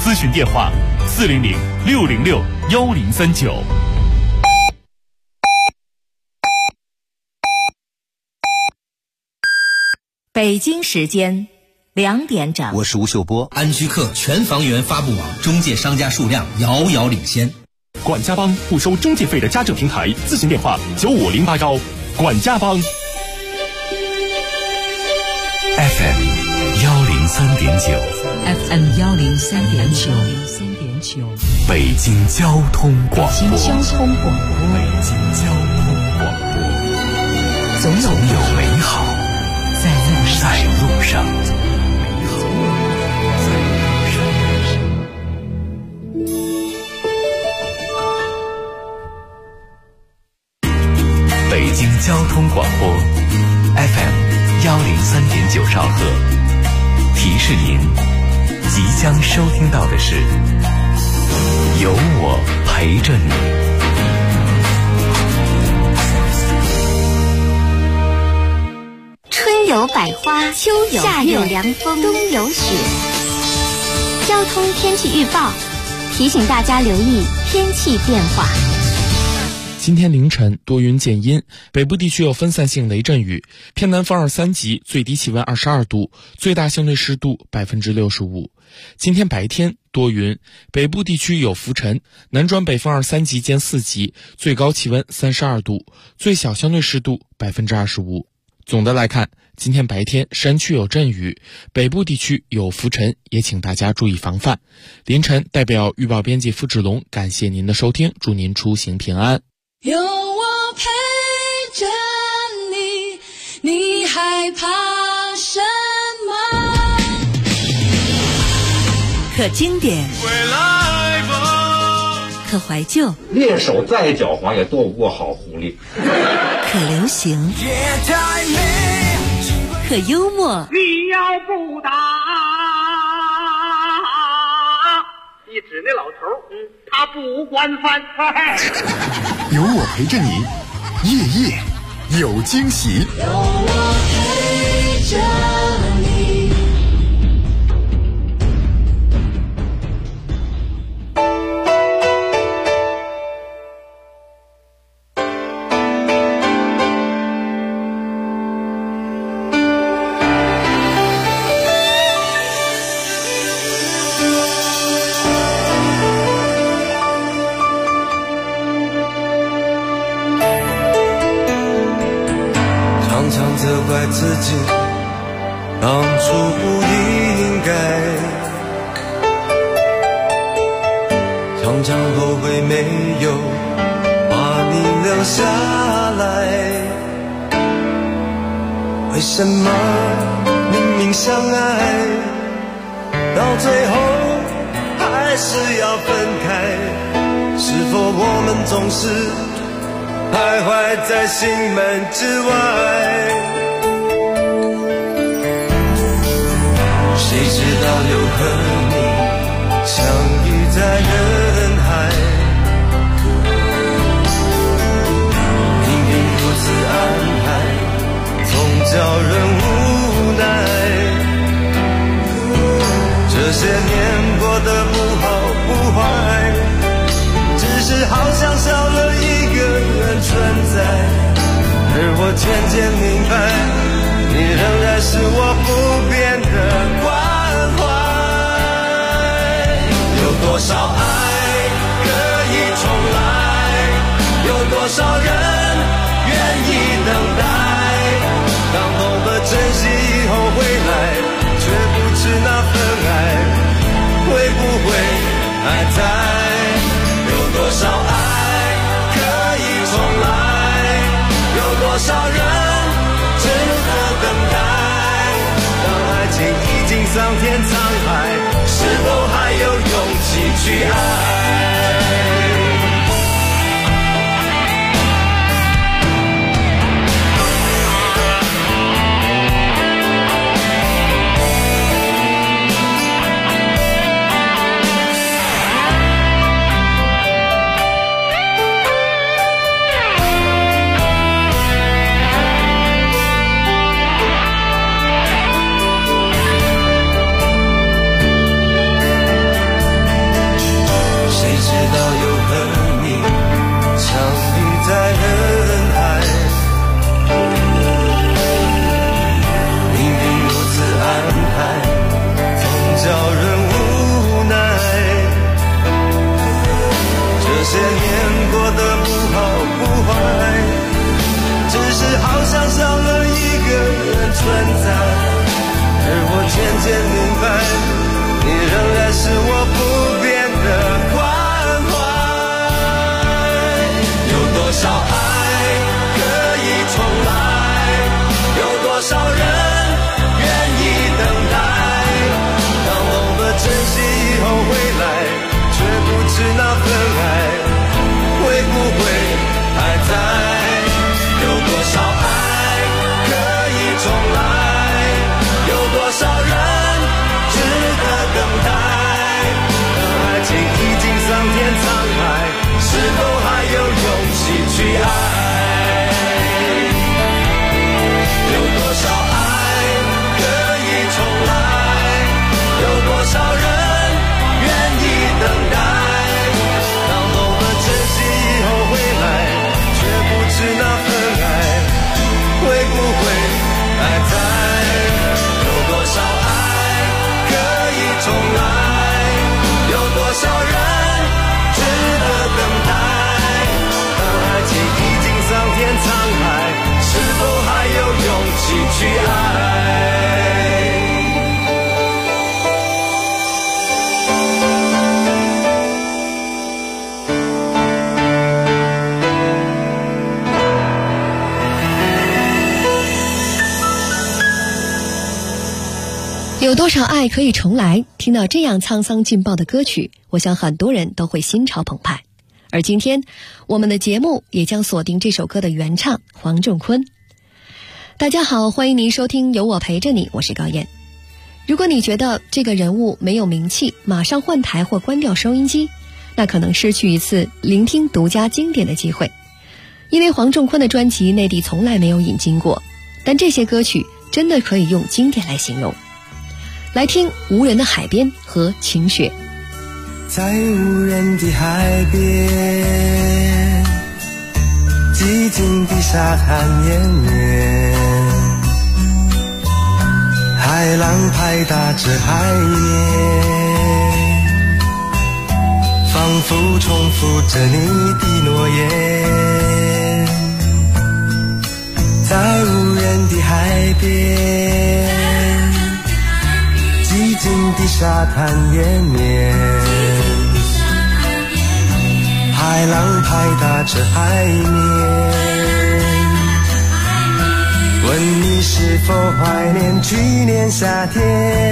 咨询电话400-606-1039。 北京时间2点整， 我是吴秀波。 安居客全房源发布网中介商家数量遥遥领先。 管家帮不收中介费的家政平台，咨询电话95081。管家帮 FM 103.9， 北京交通广播，总有美好在路上。北京交通广播 FM 103.9兆赫，提示您即将收听到的是有我陪着你。 春有百花，秋有夏有凉风，冬有雪。交通天气预报提醒大家留意天气变化。 今天凌晨多云见阴，北部地区有分散性雷阵雨，偏南风2、3级，最低气温22度，最大相对湿度65%。今天白天多云，北部地区有浮尘，南转北风2、3级兼4级，最高气温32度，最小相对湿度25%。总的来看，今天白天山区有阵雨，北部地区有浮尘，也请大家注意防范。凌晨代表预报编辑付志龙感谢您的收听，祝您出行平安。 有我陪着你，你害怕什么？ 可经典，可怀旧， 猎手再狡猾也躲不过好狐狸。 可流行，可幽默。 你要不打，你指那老头，他不管饭菜。 有我陪着你，夜夜有惊喜。 有我陪着你。 责怪自己当初不应该，常常后悔没有把你留下来。为什么明明相爱，到最后还是要分开？是否我们总是徘徊在心门之外？谁知道又和你相遇在人海，命运如此安排，总叫人无奈。这些年过得不好不坏，只是好像少了一个人存在，而我渐渐明白，你仍然是我不变的关怀。有多少爱可以重来，有多少人愿意等待，当懂得珍惜以后回来，却不知那份爱会不会还在。有多少爱可以重来，有多少人值得等待，当爱情已经桑田沧海，是否还有勇气去爱？ 是否还有勇气去爱？有多少爱可以重来？有多少人愿意等待？当懂得珍惜以后回来，却不知那份爱会不会还在？有多少爱可以重来？有多少人值得等待？当爱情已经桑田沧海，是否还有勇气去爱？ 有多少爱可以重来？听到这样沧桑劲爆的歌曲，我想很多人都会心潮澎湃。而今天我们的节目也将锁定这首歌的原唱黄仲坤。大家好，欢迎您收听有我陪着你，我是高燕。如果你觉得这个人物没有名气，马上换台或关掉收音机，那可能失去一次聆听独家经典的机会。因为黄仲坤的专辑内地从来没有引进过，但这些歌曲真的可以用经典来形容。来听《无人的海边》和《晴雪》。 在无人的海边，寂静的沙滩延绵，海浪拍打着海面，仿佛重复着你的诺言。在无人的海边，寂静的沙滩延绵，海浪拍打着海面，问你是否怀念去年夏天。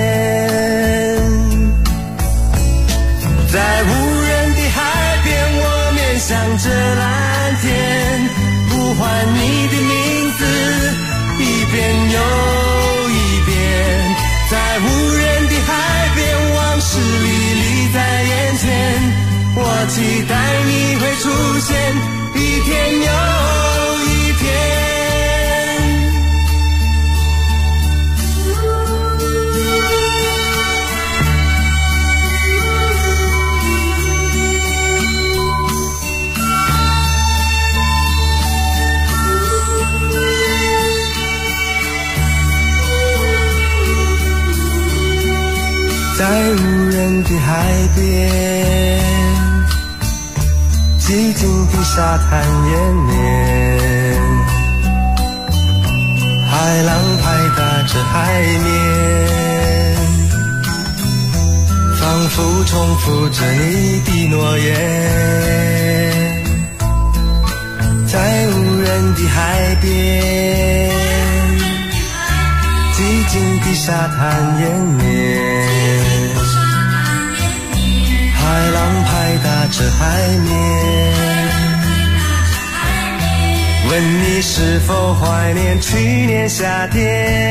在无人的海边，我面向着蓝天，呼唤你的名字，一遍又一遍。在无人的海边，往事历历在眼前，我期待你会出现，一天又一天。在无人的海边，寂静的沙滩延绵，海浪拍打着海面，仿佛重复着你的诺言。在无人的海边，寂静的沙滩延绵，海浪拍打着海面，问你是否怀念去年夏天。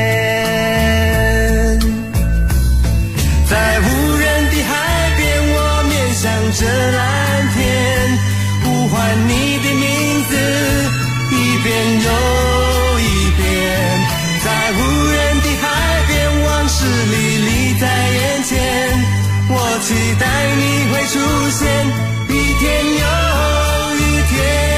在无人的海边，我面向着蓝天，呼唤你的名字，一遍又一遍。在无人的海边，往事历历在眼前，我期待你会出现，一天又一天。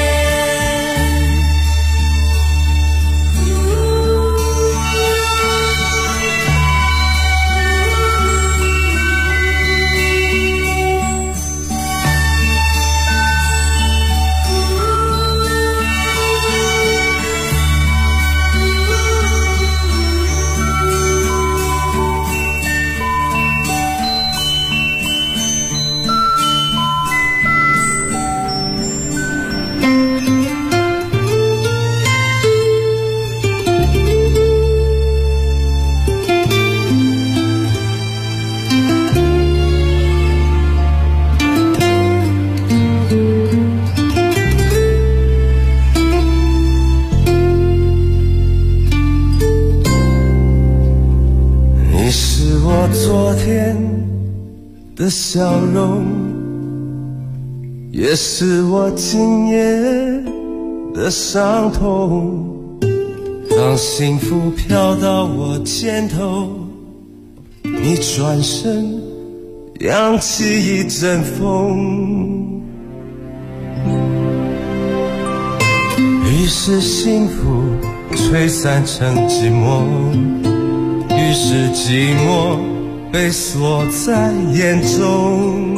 昨天的笑容， 也是我今夜的伤痛。当幸福飘到我肩头，你转身扬起一阵风，于是幸福吹散成寂寞，于是寂寞被锁在眼中。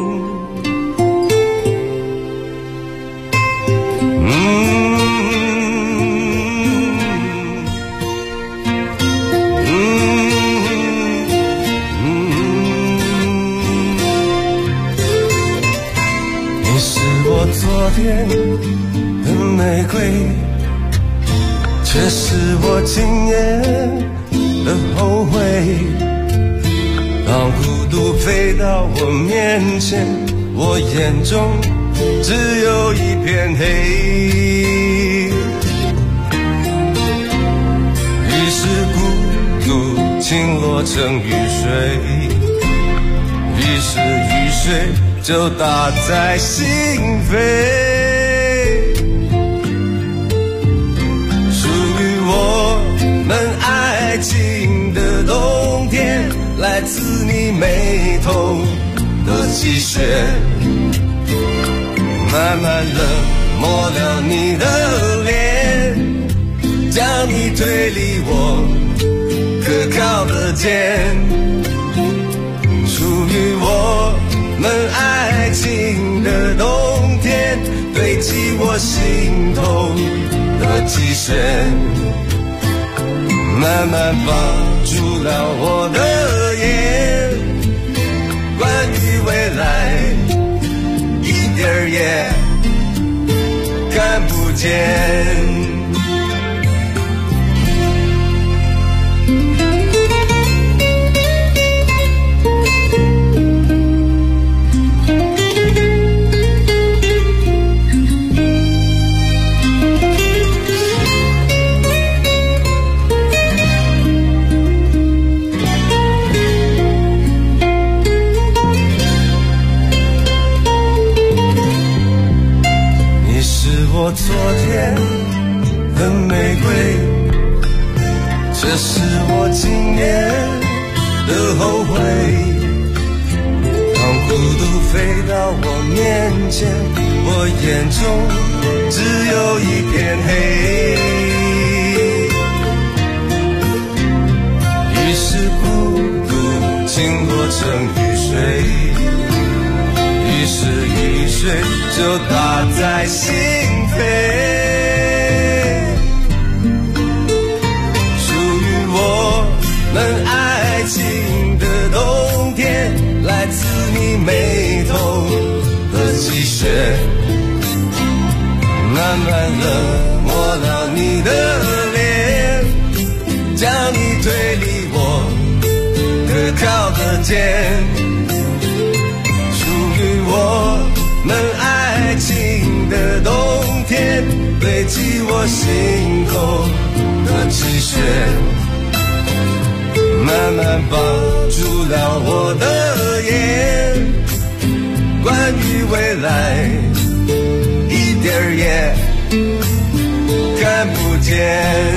你是我昨天的玫瑰，却是我今夜的后悔。当孤独飞到我面前，我眼中只有一片黑。于是孤独倾落成雨水，于是雨水就打在心扉。属于我们爱情的冬天，来自你眉头的积雪，慢慢冷漠了你的脸，将你推离我可靠的肩。属于我们爱情的冬天，堆积我心头的积雪，慢慢绑住了我的眼。关于未来，一点儿也看不见。我昨天的玫瑰，这是我今夜的后悔。当孤独飞到我面前，我眼中只有一片黑。于是孤独倾落成雨水，于是雨水就打在心扉。属于我们爱情的冬天，来自你眉头的积雪，慢慢冷漠了你的脸，将你推离我可靠的肩。我们爱情的冬天，堆积我心头的积雪，慢慢绑住了我的眼。关于未来，一点儿也看不见。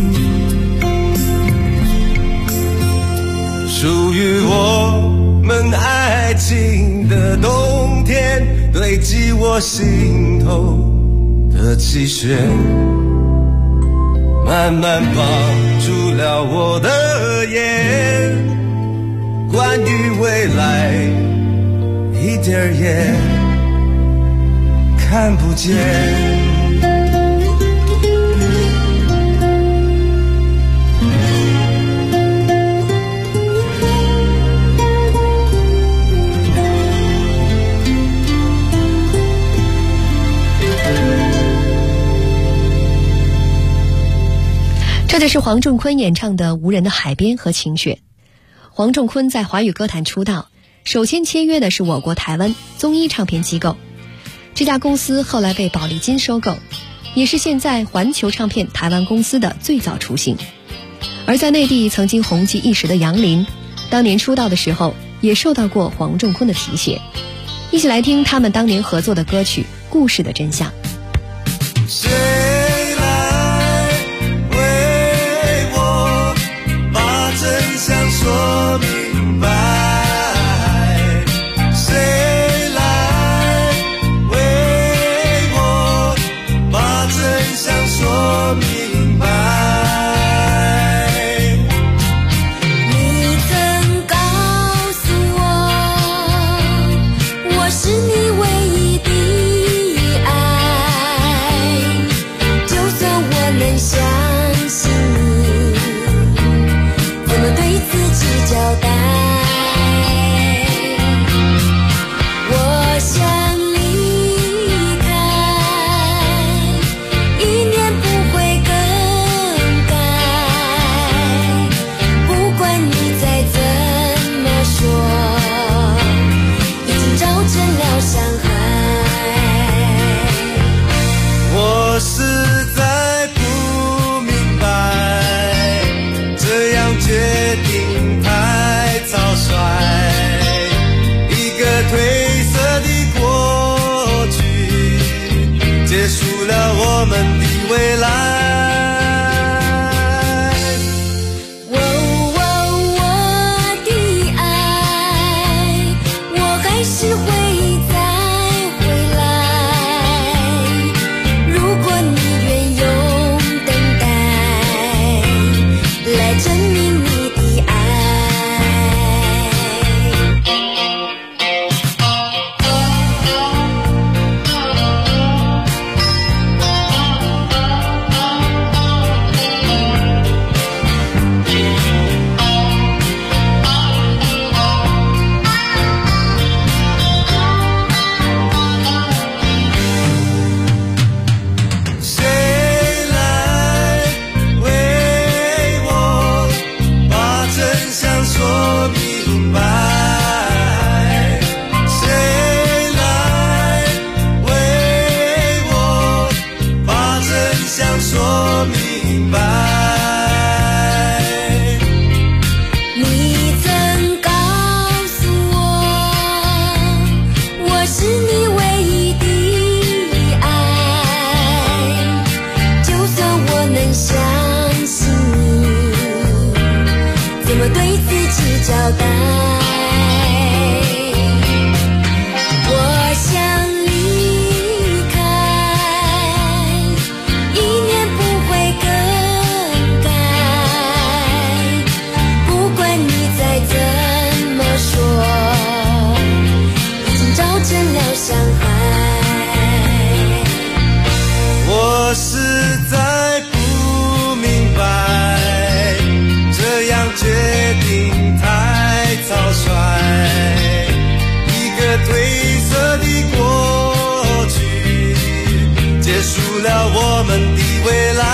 属于我们爱情的冬天，堆积我心头的积雪，慢慢绑住了我的眼。关于未来，一点儿也看不见。 这就是黄仲坤演唱的《无人的海边》和《晴雪》。黄仲坤在华语歌坛出道，首先签约的是我国台湾综艺唱片机构，这家公司后来被宝丽金收购，也是现在环球唱片台湾公司的最早雏形。而在内地曾经红极一时的杨林，当年出道的时候也受到过黄仲坤的提携。 一起来听他们当年合作的歌曲《故事的真相》。 谁来为我把真相说明白？谁来为我把真相说明白？ 你曾告诉我，我是你唯一的爱，就算我能相信你，怎么对自己交代？我想离开，一念不会更改，不管你再怎么说，已经造成了伤害。 我实在不明白，这样决定太草率。一个褪色的过去，结束了我们的未来。 我的爱，我还是会再回来。如果你愿用等待来证明你的爱。 谁来为我把真相说明白？谁来为我把真相说明白？ 你曾告诉我，我是你唯一的爱，就算我能相信你，怎么对自己交代？我想离开，一念不会更改，不管你再怎么说，已经造成了伤害。 我实在不明白，这样决定太草率。一个褪色的过去，结束了我们的未来。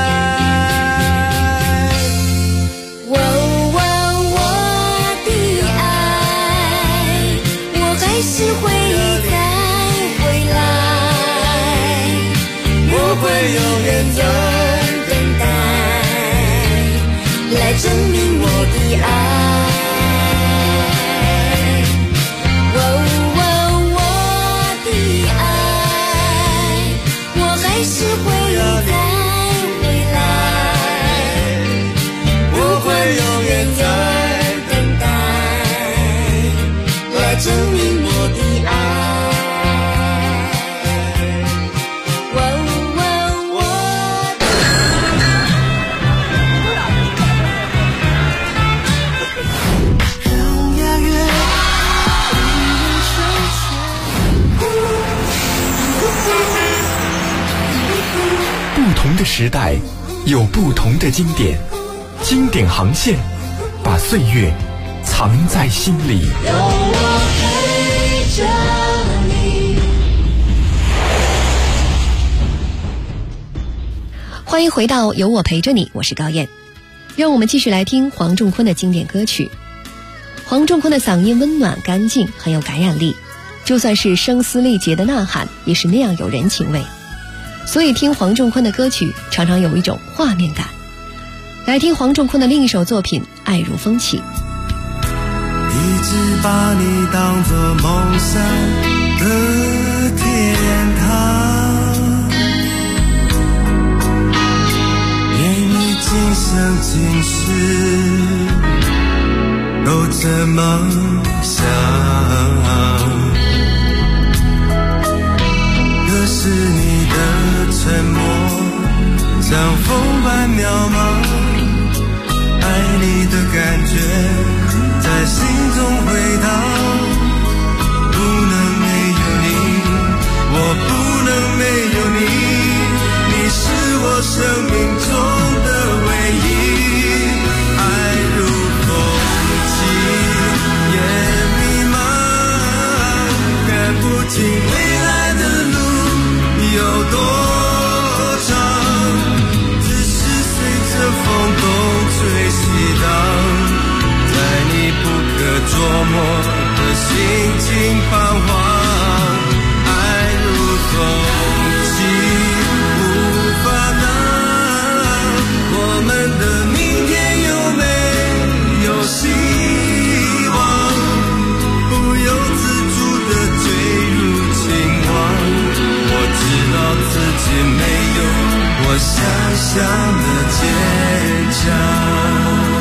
我的爱，我还是会再回来。 我会永远用等待来证明我的爱。我的爱，我还是会再回来。 我会永远在等待来证明我的爱。 不同的时代有不同的经典，经典航线把岁月藏在心里。 有我陪着你。 欢迎回到有我陪着你，我是高燕。让我们继续来听黄仲坤的经典歌曲。黄仲坤的嗓音温暖干净，很有感染力，就算是声嘶力竭的呐喊也是那样有人情味，所以听黄仲坤的歌曲常常有一种画面感。来听黄仲坤的另一首作品《爱如风起》。 一直把你当作梦想， 今世都这么想，可是你的沉默像风般渺茫，爱你的感觉在心中回荡，不能没有你，我不能没有你，你是我生命中的唯一。爱如风起也迷茫，看不清未来的路有多长，只是随着风东吹西荡，在你不可捉摸的心情彷徨。爱如风起无法挡，我们的明天有没有希望，不由自主地坠入情网，我知道自己没有我想象的坚强。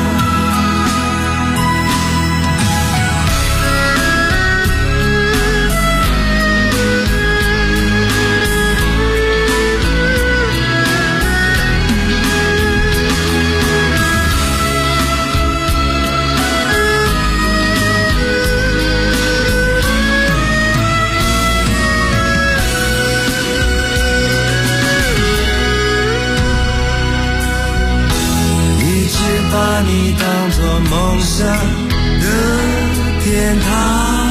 把你当作梦想的天堂，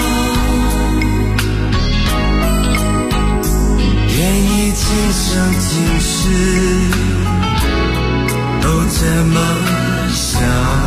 愿意今生今世都这么想，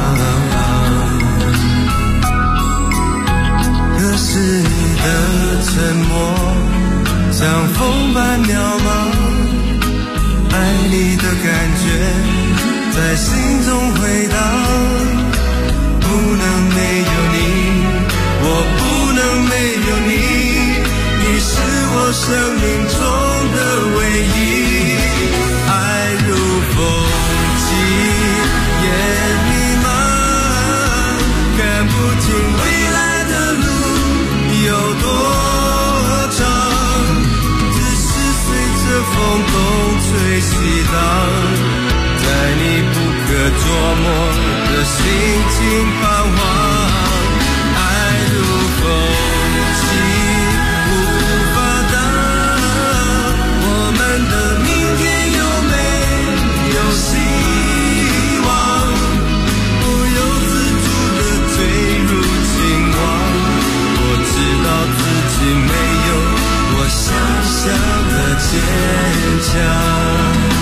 可是你的沉默像风般渺茫，爱你的感觉在心中回荡，不能没有你，我不能没有你，你是我生命中的唯一。爱如风起也迷茫，看不清未来的路有多长，只是随着风东吹西荡，在你不可捉摸的心情彷徨。爱如风起无法挡，我们的明天有没有希望，不由自主地坠入情网，我知道自己没有我想象的坚强。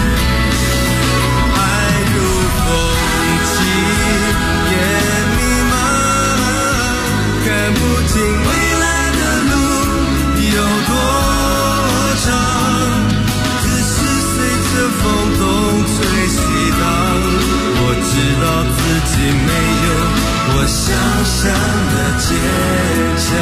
看不清未来的路有多长，只是随着风东吹西荡，我知道自己没有我想象的坚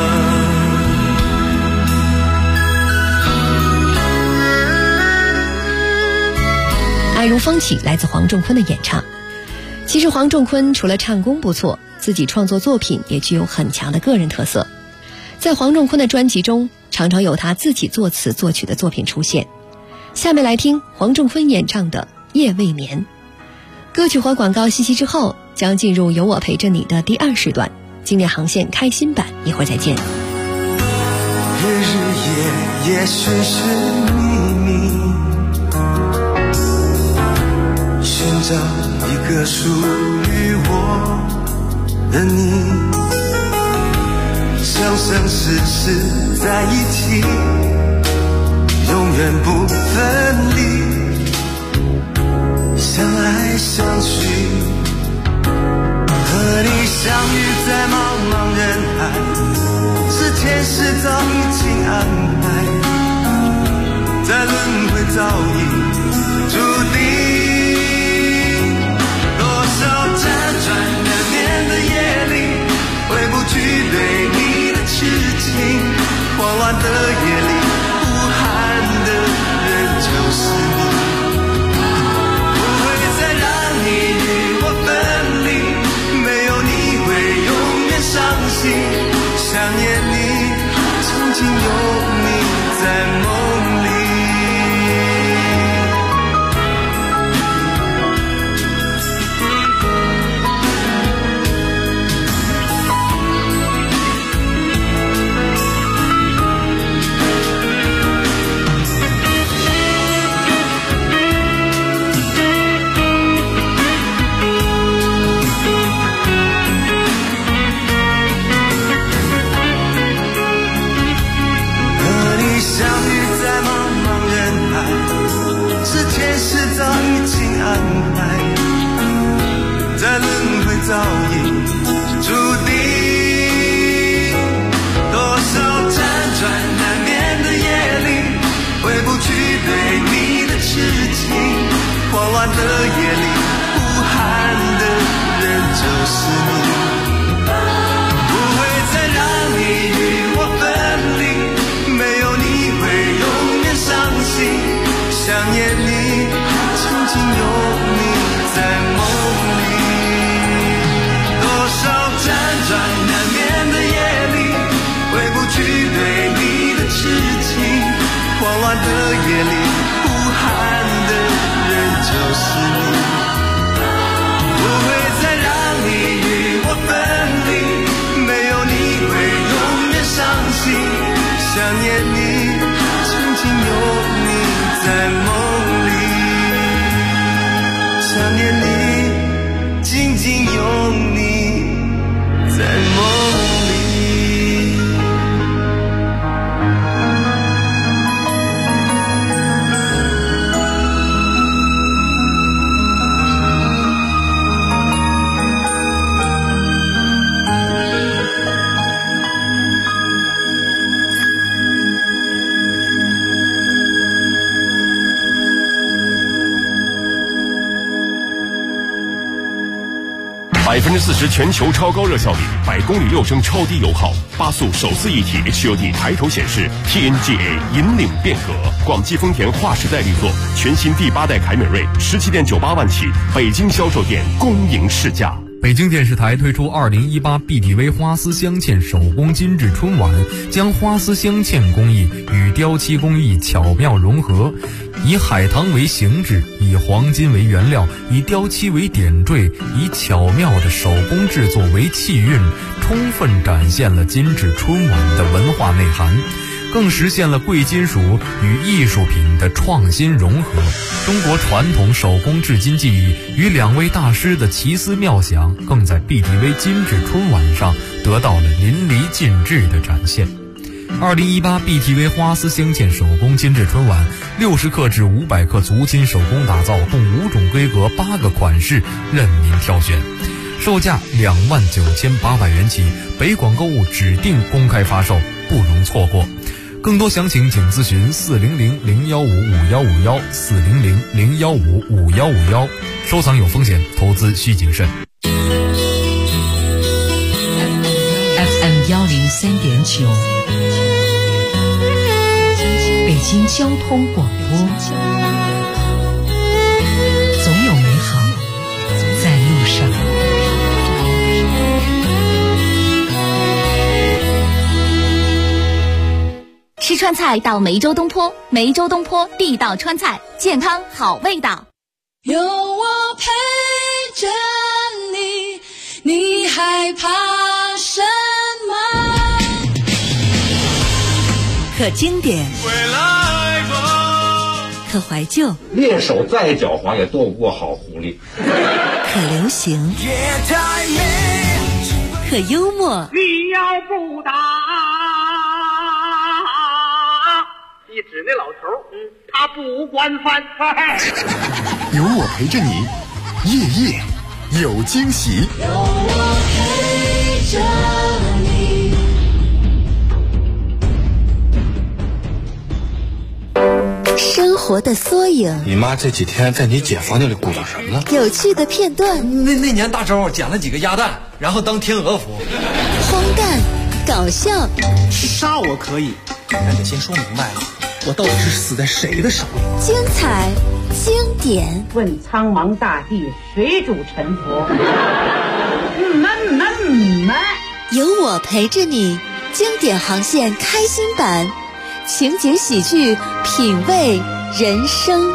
强。爱如风起来自黄仲坤的演唱。其实黄仲坤除了唱功不错，自己创作作品也具有很强的个人特色。在黄仲坤的专辑中，常常有他自己作词作曲的作品出现。下面来听黄仲坤演唱的《夜未眠》。歌曲和广告信息之后，将进入有我陪着你的第2时段，经典航线开心版，一会儿再见。 日日夜夜寻寻觅觅，寻找一个属于我的你，生生世世在一起，永远不分离，相爱相许，和你相遇在茫茫人海，是前世早已经安排，在轮回早已注定。慌乱的夜里，呼喊的人就是你，不会再让你相遇在茫茫人海，是前世早已经安排，在轮回早已注定。多少辗转难眠的夜里，回不去对你的痴情，慌乱的夜里，呼喊的人就是你。不会再让你与我分离，没有你会永远伤心，想念你，曾经有你在梦里。多少辗转难眠的夜里，回不去对你的痴情，慌乱的夜里，呼喊的人就是你。不会再让你与我分离，没有你会永远伤心，想念你，曾经有你在梦里，想念你，静静有你在梦里。 40%全球超高热效率，100公里6升超低油耗，8速手自一体 HUD 抬头显示 ，TNGA 引领变革。广汽丰田划时代力作，全新第8代凯美瑞17.98万起，北京销售店公营试驾。 北京电视台推出2018 BTV 花丝镶嵌手工精致春晚，将花丝镶嵌工艺与雕漆工艺巧妙融合，以海棠为形制，以黄金为原料，以雕漆为点缀，以巧妙的手工制作为气韵，充分展现了精致春晚的文化内涵，更实现了贵金属与艺术品的创新融合。中国传统手工制金技艺与2位大师的奇思妙想，更在 BTV 精致春晚上得到了淋漓尽致的展现。2018 BTV 花丝镶嵌手工精致春晚，60克至500克足金手工打造，共5种规格8个款式，任您挑选，售价29800元起，北广购物指定公开发售，不容错过。更多详情请咨询400-015-5151 400-015-5151。收藏有风险，投资需谨慎。 FM 103.9，北京交通广播，总有美好在路上。 吃川菜到梅州东坡，梅州东坡地道川菜，健康好味道。 有我陪着你，你害怕什么？ 可经典，可怀旧， 猎手再狡猾也斗不过好狐狸。 可流行，可幽默。 你要不打，你指那老头，他不惯犯。 有我陪着你，夜夜有惊喜。 有我陪着你。 生活的缩影， 你妈这几天在你姐房间里鼓捣什么呢？ 有趣的片段。 那年大周捡了几个鸭蛋，然后当天鹅服。 荒诞，搞笑。 杀我可以，但得先说明白了，我到底是死在谁的手里？ 精彩，经典。 问苍茫大地，谁主沉浮？ 有我陪着你，经典航线开心版，情景喜剧，品味人生。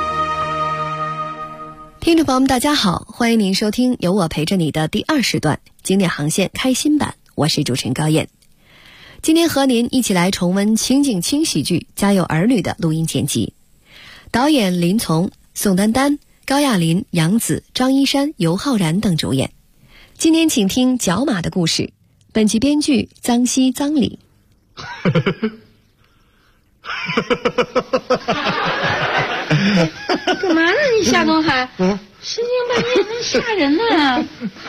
听众朋友们大家好，欢迎您收听有我陪着你的第2时段经典航线开心版，我是主持人高燕。今天和您一起来重温情景轻喜剧《家有儿女》的录音剪辑，导演林从、宋丹丹、高亚麟、杨紫、张一山、尤浩然等主演。今天请听角马的故事，本集编剧臧希、臧礼。 孟海，深更半夜能吓人呢。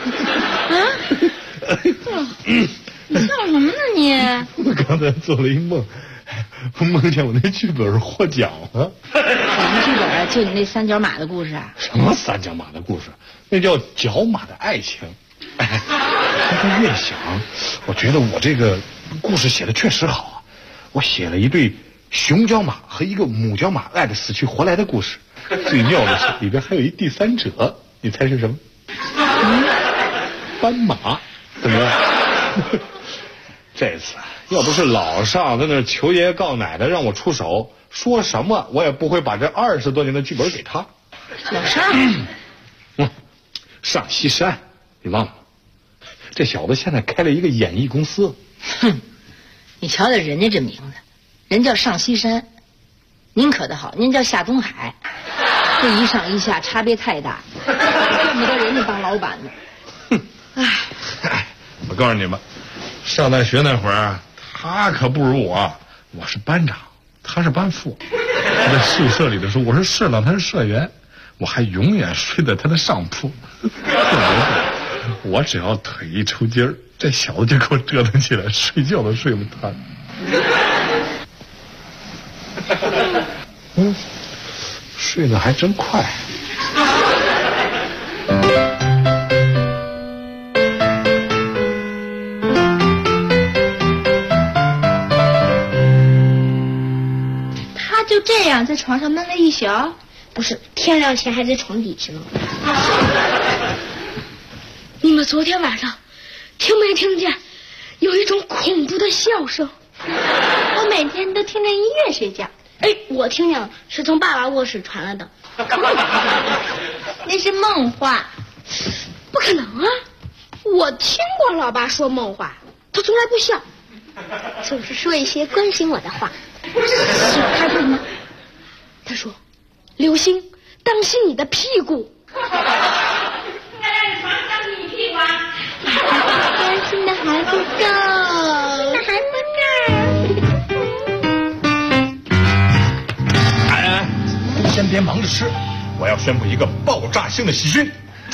你笑什么呢你？ 我刚才做了一梦，我梦见我那剧本获奖了。 什么剧本啊？就你那三脚马的故事啊？ 什么三脚马的故事？那叫角马的爱情。我越想，我觉得我这个故事写的确实好啊。我写了一对雄角马和一个母角马爱的死去活来的故事。最妙的是里边还有一第三者，你猜是什么？斑马。怎么样？这次要不是老上在那求爷爷告奶的让我出手，说什么我也不会把这20多年的剧本给他。 老上， 上西山，你忘了？这小子现在开了一个演艺公司。 哼，你瞧瞧人家这名字，人叫上西山，您可得好，您叫下东海，这一上一下差别太大，见不得人家当老板呢。 唉，我告诉你们，上大学那会儿，他可不如我，我是班长，他是班副。他在宿舍里的时候，我是社长，他是社员，我还永远睡在他的上铺。我只要腿一抽筋儿，这小子就给我折腾起来，睡觉都睡不踏实。睡得还真快。 他就这样在床上闷了一宿，不是天亮前还在床底下呢。你们昨天晚上听没听见有一种恐怖的笑声？我每天都听着音乐睡觉。我听见了，是从爸爸卧室传来的。那是梦话。不可能啊，我听过老爸说梦话，他从来不笑，总是说一些关心我的话。他说什么？他说刘星当心你的屁股。应该让你床上当心你屁股啊。担心的还不够，那还不够。 哎，先别忙着吃，我要宣布一个爆炸性的喜讯。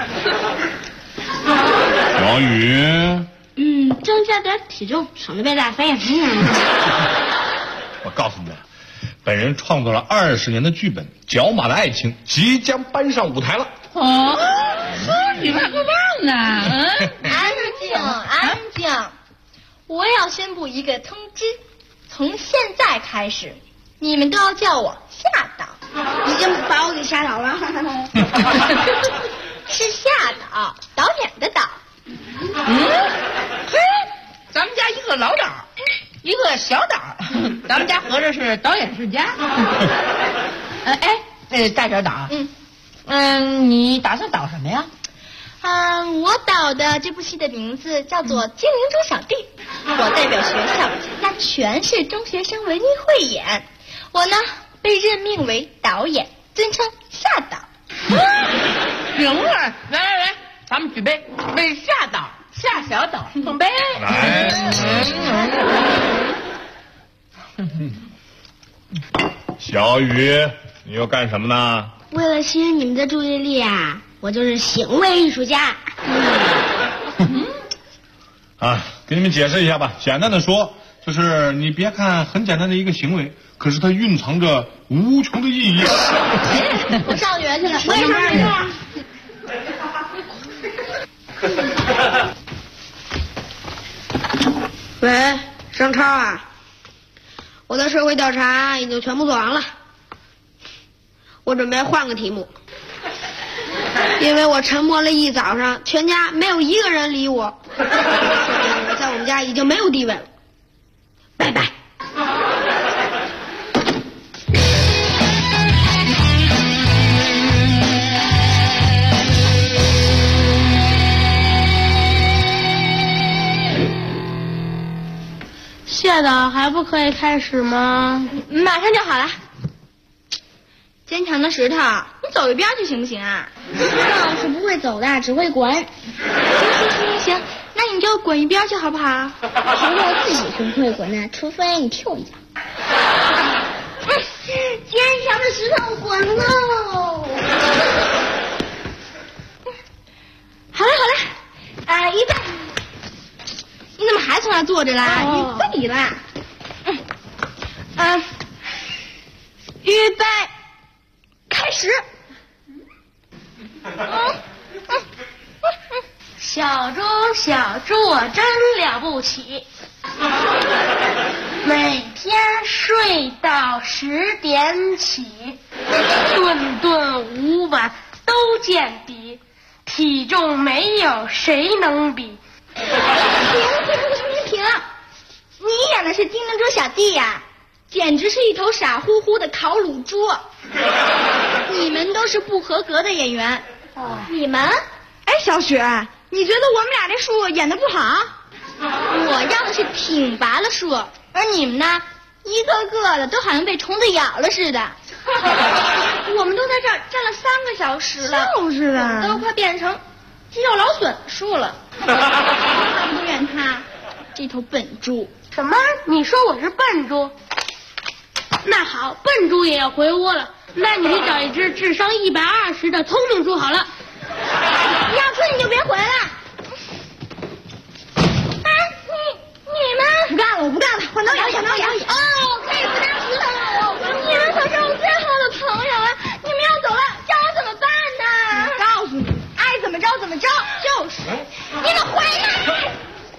小雨， 增加点体重，省得被大翻眼睛。 我告诉你们，本人创作了20年的剧本《角马的爱情》即将搬上舞台了。 你还不忘呢？ 安静，安静！我要宣布一个通知，从现在开始，你们都要叫我夏导。已经把我给吓倒了。是夏导，导演的导。 嘿，咱们家一个老导，一个小导，咱们家合着是导演世家。大小导，你打算导什么呀？ 我导的这部戏的名字叫做《精灵猪小弟》，我代表学校参加全市中学生文艺汇演，我呢被任命为导演，尊称夏导。 行了，来，咱们举杯，为夏导、夏小导碰杯。 来，小雨，你又干什么呢？ 为了吸引你们的注意力啊，我就是行为艺术家。 给你们解释一下吧。简单的说，就是你别看很简单的一个行为，可是它蕴藏着无穷的意义。 我上学去了，我也上学去了。喂，张超啊，我的社会调查已经全部做完了，我准备换个题目，因为我沉默了一早上，全家没有一个人理我，我在我们家已经没有地位了，拜拜。谢导还不可以开始吗？马上就好了。坚强的石头，你走一边去行不行啊？石头是不会走的，只会滚。行，那你就滚一边去好不好？石头自己是不会滚的，除非你踢我一脚。坚强的石头滚喽！ 从那坐着啦，你不理啦。预备，开始。小猪，小猪，我真了不起，每天睡到10点起，顿顿5碗都见底，体重没有谁能比。停！你演的是精灵猪小弟呀，简直是一头傻乎乎的烤乳猪。你们都是不合格的演员。你们？哎，小雪，你觉得我们俩这树演得不好？我要的是挺拔的树，而你们呢，一个个的都好像被虫子咬了似的。我们都在这儿站了3个小时了，就是的，都快变成肌肉劳损树了。还不怨他这头笨猪。什么？你说我是笨猪？那好，笨猪也要回窝了。那你找一只智商120的聪明猪好了。你要出你就别回来。你们不干了，我不干了，换导演。哦，可以不当石头了。你们可是我最好的朋友啊！你们要走了，叫我怎么办呢？告诉你，爱怎么着怎么着。就是，你们回来！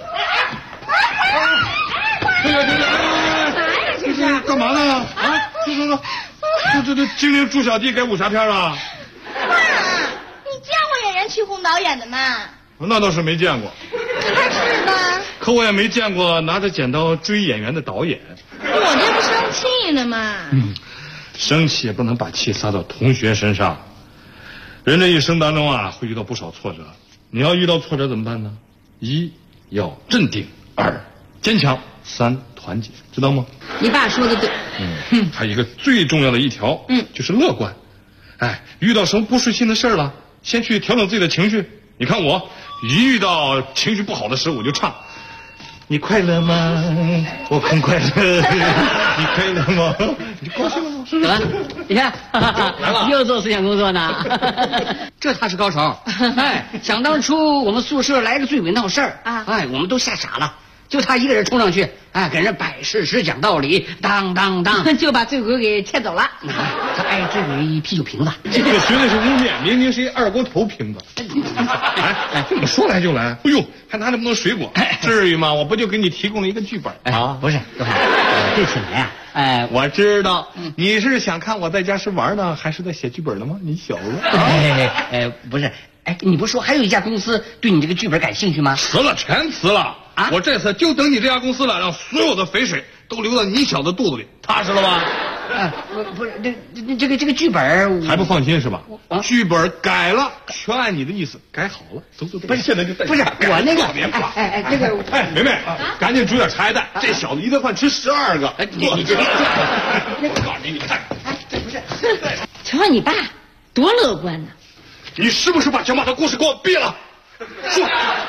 这是干嘛呢？啊，走，这精灵猪小弟该武侠片了。 爸，你见过演员去红导演的吗？ 那倒是没见过。 他是吧？ 可我也没见过拿着剪刀追演员的导演。 我这不生气呢吗？ 生气也不能把气撒到同学身上。人这一生当中啊，会遇到不少挫折。你要遇到挫折怎么办呢？1要镇定，2坚强，3团结，知道吗？ 你爸说的对。 还有一个最重要的一条，就是乐观。哎，遇到什么不顺心的事了，先去调整自己的情绪。你看我，一遇到情绪不好的时候，我就唱。你快乐吗？我很快乐。你快乐吗？你高兴吗？是不是？ 你看，又做思想工作呢。这他是高手。哎，想当初我们宿舍来个醉鬼闹事儿啊，哎，我们都吓傻了。就他一个人冲上去，哎，给人摆事实讲道理，当当当，就把醉鬼给牵走了。他挨醉鬼一啤酒瓶子。 这个绝对是污蔑，明明是一二锅头瓶子。哎，这么说来就来，哎呦，还拿那么多水果，至于吗？我不就给你提供了一个剧本啊？ 不是，哥，这次来啊， 哎，我知道你是想看我在家是玩呢，还是在写剧本呢吗？你小子。 不是，哎，你不是说还有一家公司对你这个剧本感兴趣吗？ 辞了，全辞了。啊！我这次就等你这家公司了，让所有的肥水都流到你小子肚子里，踏实了吧？ 不是，这个剧本还不放心是吧？剧本改了，全按你的意思改好了。走，不是现在就带。 不是我那个，这个， 梅梅，赶紧煮点茶叶蛋，这小子一顿饭吃12个。 你这， 我告诉你，你看， 这不是，瞧瞧你爸多乐观呢！ 你是不是把小马的故事给我毙了？说。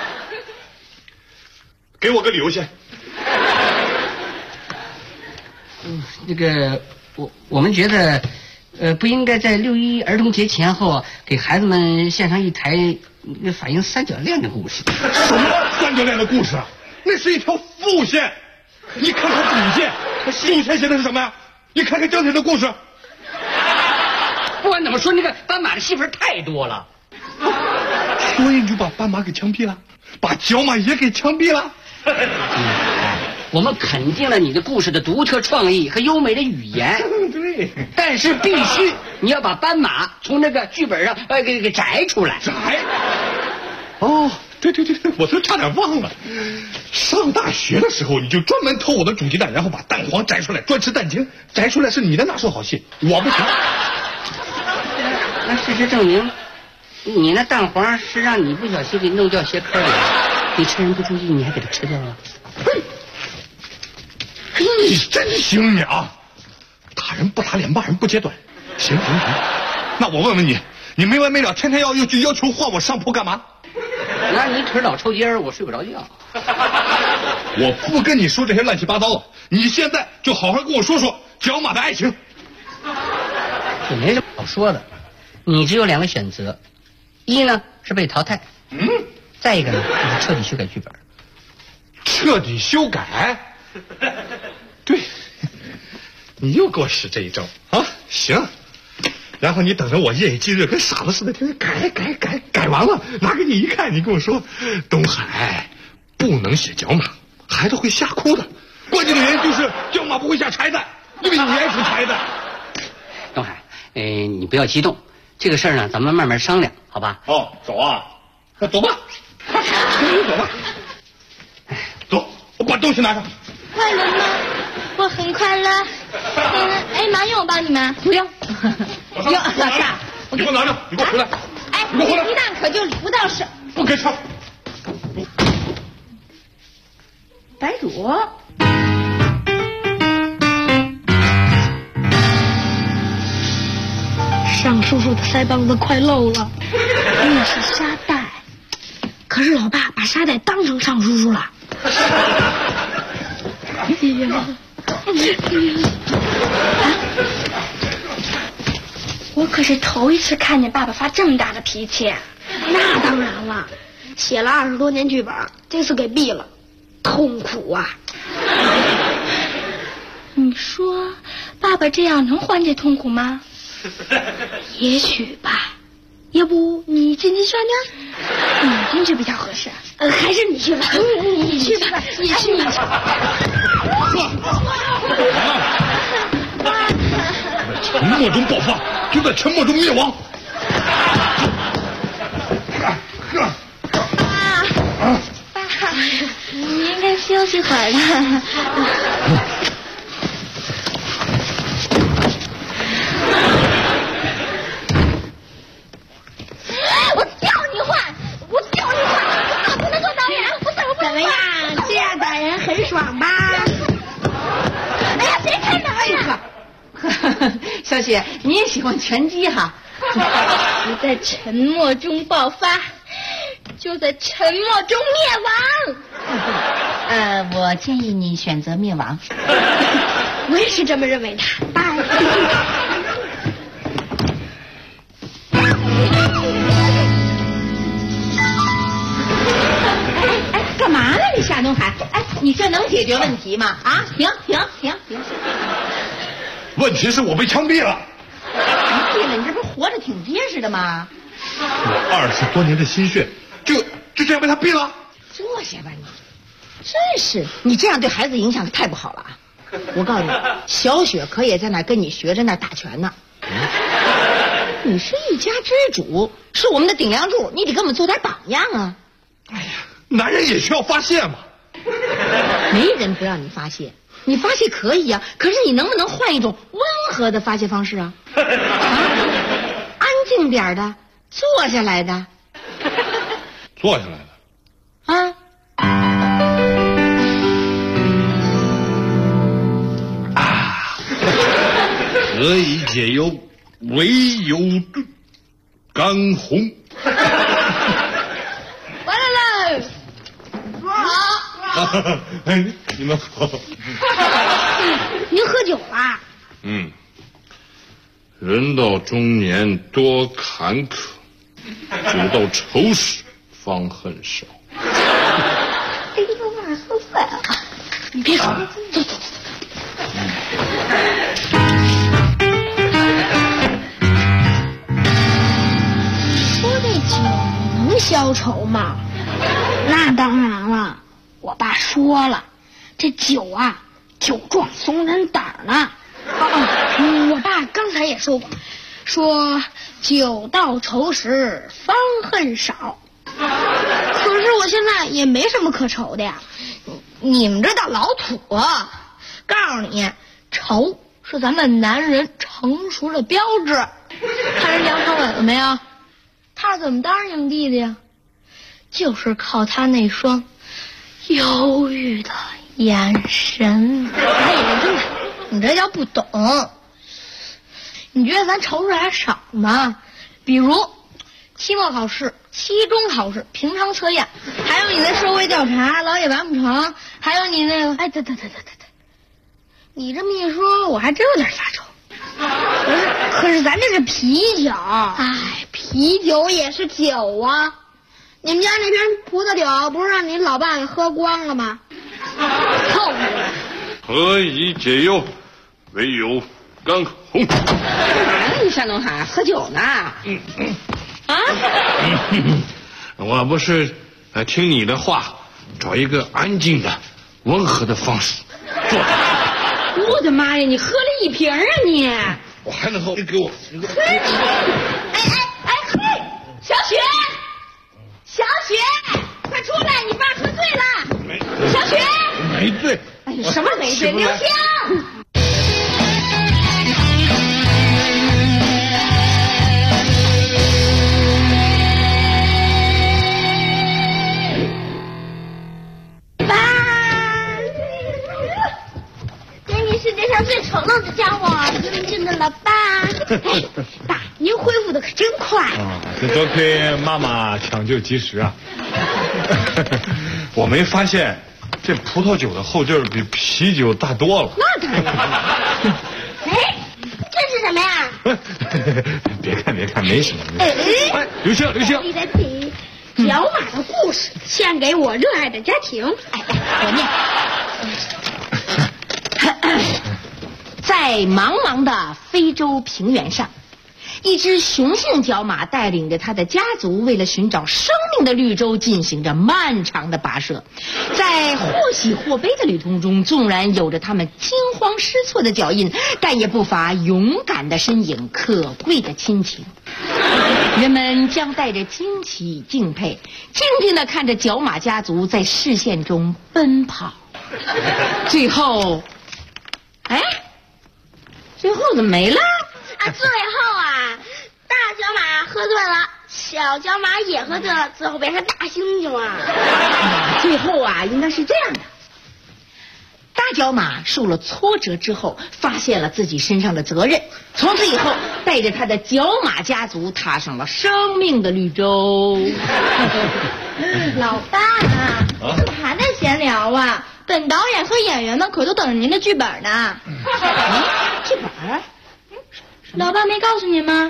给我个理由先。 那个我们觉得，不应该在6·1儿童节前后给孩子们献上一台反映三角恋的故事。 什么三角恋的故事啊？那是一条副线。你看看主线，主线写的是什么呀？你看看正线的故事。 不管怎么说，那个斑马的戏份太多了。 所以你就把斑马给枪毙了，把角马也给枪毙了。 我们肯定了你的故事的独特创意和优美的语言， 对， 但是必须你要把斑马从那个剧本上给摘出来。 摘？哦，对，我都差点忘了。上大学的时候你就专门偷我的煮鸡蛋，然后把蛋黄摘出来，专吃蛋清。摘出来是你的拿手好戏，我不行。 那事实证明，你那蛋黄是让你不小心给弄掉鞋坑了。你趁人不注意，你还给他吃掉了。 你真行你啊！打人不打脸，骂人不揭短。行，那我问问你，你没完没了，天天要求换我上铺干嘛？ 那你腿老抽筋儿，我睡不着觉。 我不跟你说这些乱七八糟的，你现在就好好跟我说说角马的爱情。 也没什么好说的，你只有2个选择，一呢是被淘汰，再一个呢就是彻底修改剧本。 彻底修改。对，你又给我使这一招啊！行，然后你等着我夜以继日跟傻子似的，天天改完了拿给你一看，你跟我说，东海不能写角马，孩子会吓哭的。关键的原因就是角马不会下柴蛋，因为你爱吃柴蛋。 东海，你不要激动，这个事儿呢，咱们慢慢商量，好吧？ 哦，走啊，那走吧，走吧。走，我把东西拿上。 快乐吗？我很快乐。哎，麻用吧你们？ 不用。 老大，你给我拿着，你给我回来。 哎，你一旦可就不到手。 不给唱。 白主。 尚叔叔的腮帮子快漏了，那是沙袋。可是老爸把沙袋当成尚叔叔了。我可是头一次看见爸爸发这么大的脾气。那当然了，写了20多年剧本，这次给毙了，痛苦啊！你说爸爸这样能缓解痛苦吗？也许吧。要不你进去算呢？你进去比较合适。还是你去吧。你去吧，你去吧。 沉默中爆发，就在沉默中灭亡。 爸，你应该休息会儿了。我叫你换，我不能做导演，怎么样？这样导演很爽吧？哎呀，别看导演！ 小雪，你也喜欢拳击哈？ 不在沉默中爆发，就在沉默中灭亡。我建议你选择灭亡。 我也是这么认为的。拜。 干嘛呢你夏东海？哎，你这能解决问题吗？啊，停！ 问题是我被枪毙了。 枪毙了？你这不是活着挺结实的吗？ 我20多年的心血，就这样被他毙了。 坐下吧你，真是你这样对孩子影响太不好了啊！我告诉你，小雪可也在那跟你学着那打拳呢。你是一家之主，是我们的顶梁柱，你得给我们做点榜样啊！ 哎呀，男人也需要发泄嘛。 没人不让你发泄，你发泄可以啊，可是你能不能换一种温和的发泄方式啊？安静点的，坐下来的。 坐下来的。何以解忧，唯有干红。 完了喽！ 好，你们好。 您喝酒啦？ 人到中年多坎坷，直到仇时方恨少。 哎呦妈，喝醉了！你别说，走。说这酒能消愁吗？那当然了，我爸说了，这酒啊，酒壮怂人胆呢。我爸刚才也说过，说酒到愁时方恨少。可是我现在也没什么可愁的呀。你们这倒老土啊！告诉你，愁是咱们男人成熟的标志。看人梁朝伟了没有？他怎么当上影帝的呀？就是靠他那双忧郁的眼神。哎呀，真的，你这叫不懂。你觉得咱愁事还少吗？比如期末考试、期中考试、平常测验，还有你的社会调查、劳业完不成，还有你那个……哎，对，你这么一说，我还真有点发愁。可是咱这是啤酒，哎，啤酒也是酒啊。你们家那瓶葡萄酒不是让你老爸给喝光了吗？ 靠谱。 何以解忧，唯有干红。 你山东海喝酒呢？啊？ 我不是听你的话，找一个安静的、温和的方式做它。 我的妈呀！你喝了一瓶啊你！ 我还能喝？你给我。 嘿，小雪，快出来！你爸喝醉了。小雪， 没醉。 哎呀，什么没醉？刘星。 世界上最丑陋的家伙，真的老爸。爸，您恢复的可真快啊！这多亏妈妈抢救及时啊！我没发现这葡萄酒的后劲儿比啤酒大多了。 那当然。哎，这是什么呀？ 别看，没什么。哎，刘星。 你的题，角马的故事献给我热爱的家庭。我念。 在茫茫的非洲平原上，一只雄性角马带领着他的家族，为了寻找生命的绿洲进行着漫长的跋涉。在或喜或悲的旅途中，纵然有着他们惊慌失措的脚印，但也不乏勇敢的身影，可贵的亲情。人们将带着惊奇、敬佩，静静地看着角马家族在视线中奔跑。最后怎么没了？ 最后大角马喝醉了，小角马也喝醉了，最后变成大猩猩了。 最后应该是这样的：大角马受了挫折之后，发现了自己身上的责任，从此以后带着他的角马家族踏上了生命的绿洲。 老爸怎么还在闲聊啊？本导演和演员们可都等着您的剧本呢。 剧本？ 老爸没告诉你吗？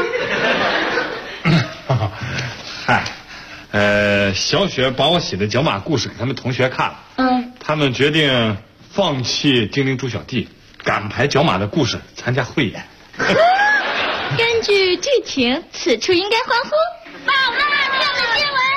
嗨，小雪把我写的角马故事给他们同学看了。他们决定放弃精灵猪小弟，赶排角马的故事参加汇演。 根据剧情，此处应该欢呼。报辣椒的新闻。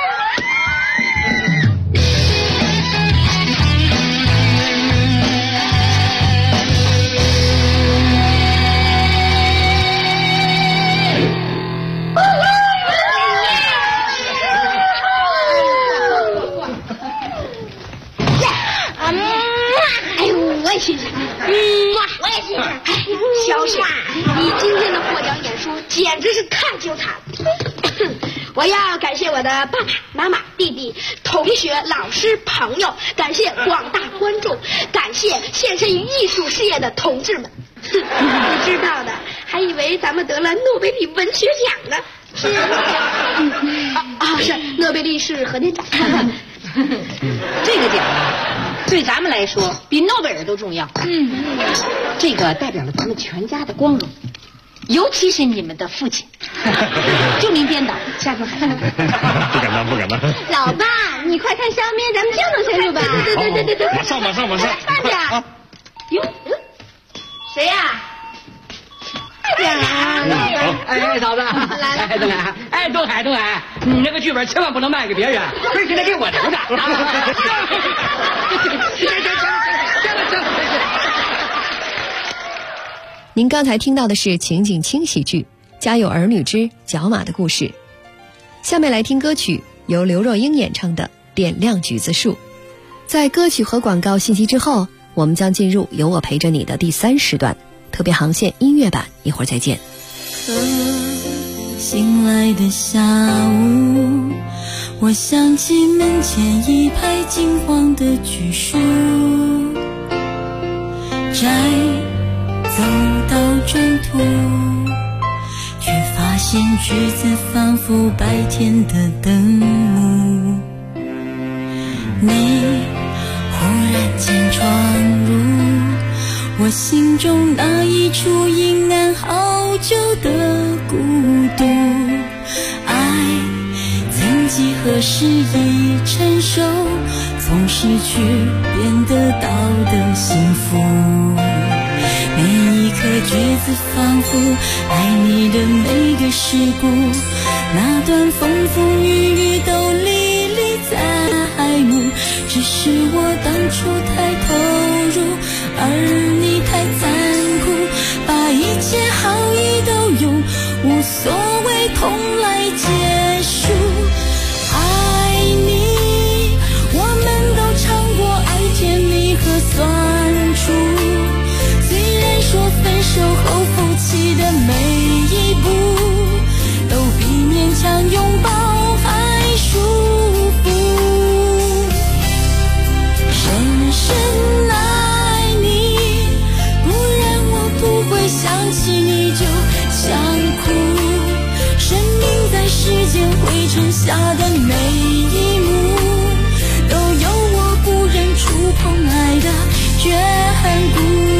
我也欣赏，我也欣赏。小雪，你今天的获奖演说简直是太精彩了！我要感谢我的爸爸妈妈、弟弟、同学、老师、朋友，感谢广大观众，感谢献身于艺术事业的同志们。不知道的还以为咱们得了诺贝利文学奖呢。是诺贝利是和平奖。 这个奖对咱们来说比诺贝尔都重要。这个代表了咱们全家的光荣，尤其是你们的父亲。就您编导，下次还不敢当。 老爸，你快看下面，咱们这样先入吧。对。 马上。 快点。哟，谁呀？快点啊！ 嫂子，来，东海，你那个剧本千万不能卖给别人，非得给我留着。 您刚才听到的是情景轻喜剧《家有儿女之角马的故事》，下面来听歌曲，由刘若英演唱的《点亮橘子树》。在歌曲和广告信息之后，我们将进入有我陪着你的第3时段特别航线音乐版，一会儿再见。 醒来的下午，我想起门前一排金黄的橘树，摘走到中途，却发现橘子仿佛白天的灯幕。你忽然间闯入我心中那一处阴暗好久的孤独，爱曾几何时已成熟， 从失去变得到的幸福。每一颗橘子仿佛爱你的每个事故，那段风风雨雨都历历在目，只是我当初太投入，而你太残酷，把一切好意都用无所谓痛来结束。爱你，我们都尝过爱甜蜜和酸楚，虽然说分手后夫妻的每一步都比勉强拥抱还舒服。深深爱你，不然我不会想起你就想哭。生命在时间灰尘下的每一幕，都有我不忍触碰爱的眷顾。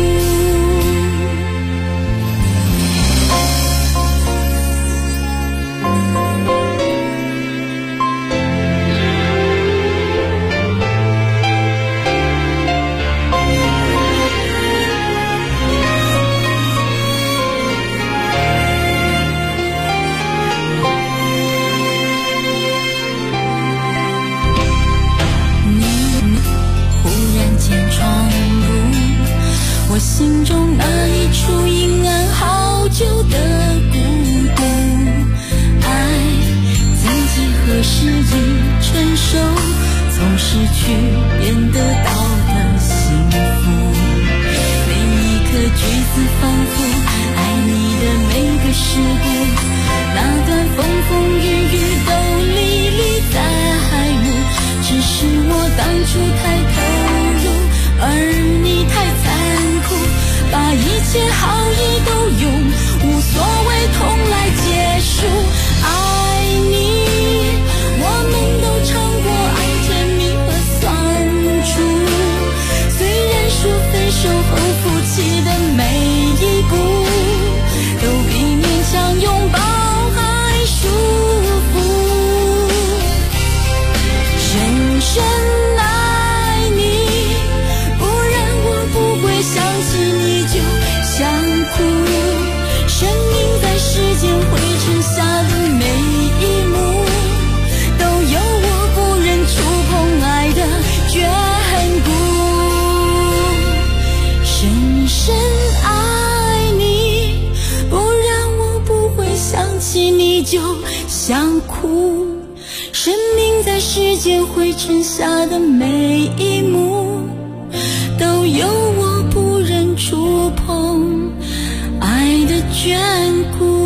心中那一处阴暗好久的孤独，爱曾几何时已成熟，从失去变得到的幸福。每一颗橘子仿佛爱你的每个事故，那段风风雨雨都历历在目，只是我当初太投入，而你太残酷，把一切好意都用无所谓痛来结束。爱你，我们都尝过爱甜蜜和酸楚，虽然说分手后夫妻的每一步都比勉强拥抱还舒服。深深爱你，不然我不会想起你就想哭。生命在时间灰尘下的每一幕，都有我不忍触碰爱的眷顾。深深爱你，不然我不会想起你就想哭。生命在时间灰尘下的每一幕，都有我不忍触碰爱的眷顾。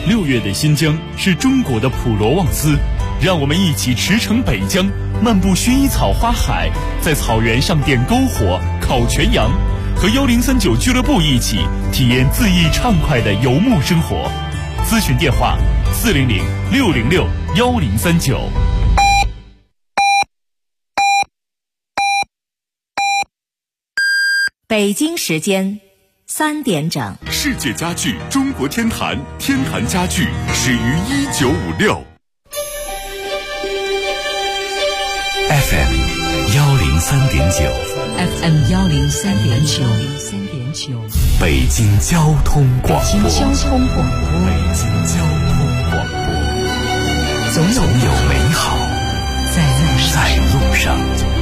6月的新疆是中国的普罗旺斯，让我们一起驰骋北疆，漫步薰衣草花海，在草原上点篝火、烤全羊，和1039俱乐部一起体验恣意畅快的游牧生活。咨询电话400-606-1039。 北京时间3点整。 世界家具中国天坛，天坛家具始于1956。 FM 103.9 FM 103.9 北京交通广播。 北京交通广播。 总有美好在路上。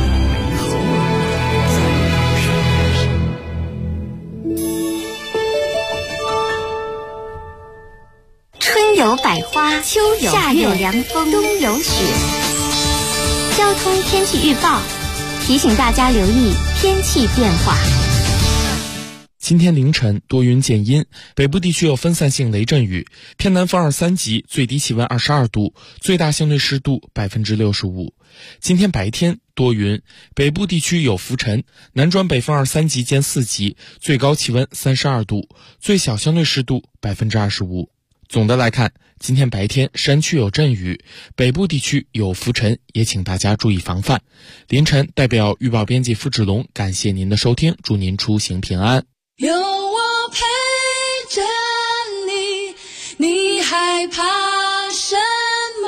春有百花，秋有夏有凉风，冬有雪。交通天气预报提醒大家留意天气变化。 今天凌晨多云见阴，北部地区有分散性雷阵雨，偏南风2、3级，最低气温22度，最大相对湿度65%。今天白天多云，北部地区有浮尘，南转北风2、3级兼4级，最高气温32度，最小相对湿度25%。总的来看，今天白天山区有阵雨，北部地区有浮尘，也请大家注意防范。凌晨代表预报编辑付志龙感谢您的收听，祝您出行平安。 有我陪着你，你害怕什么？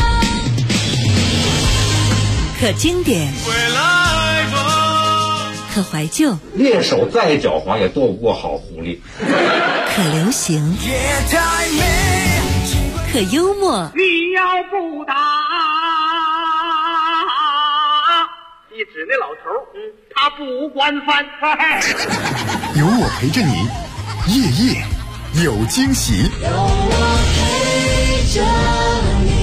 可经典，可怀旧， 猎手再狡猾也斗不过好狐狸。 可流行，可幽默。 你要不打，你指那老头，他不管饭。 有我陪着你，夜夜有惊喜。 有我陪着你。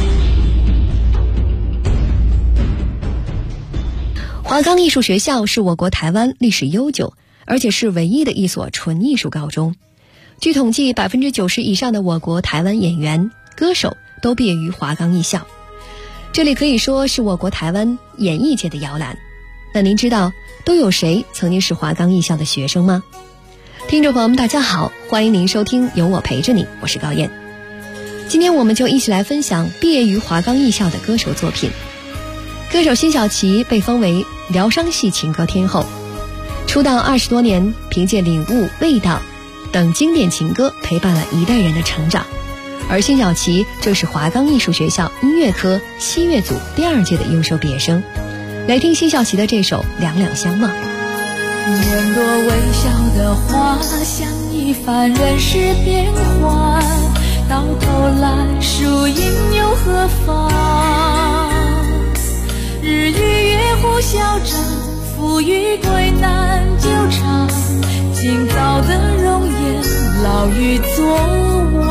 华冈艺术学校是我国台湾历史悠久，而且是唯一的一所纯艺术高中。据统计，90%以上的我国台湾演员、歌手都毕业于华冈艺校，这里可以说是我国台湾演艺界的摇篮。那您知道都有谁曾经是华冈艺校的学生吗？听众朋友们大家好，欢迎您收听有我陪着你，我是高燕。今天我们就一起来分享毕业于华冈艺校的歌手作品。歌手辛晓琪被封为疗伤系情歌天后，出道20多年，凭借《领悟》《味道》等经典情歌陪伴了一代人的成长。而辛晓琪正是华冈艺术学校音乐科西乐组第2届的优秀毕业生。来听辛晓琪的这首《两两相望》。 年多微笑的花，像一番人世变幻，到头来输赢又何妨？日与月互消长，富与贵难久长，今早的容颜，老于昨晚。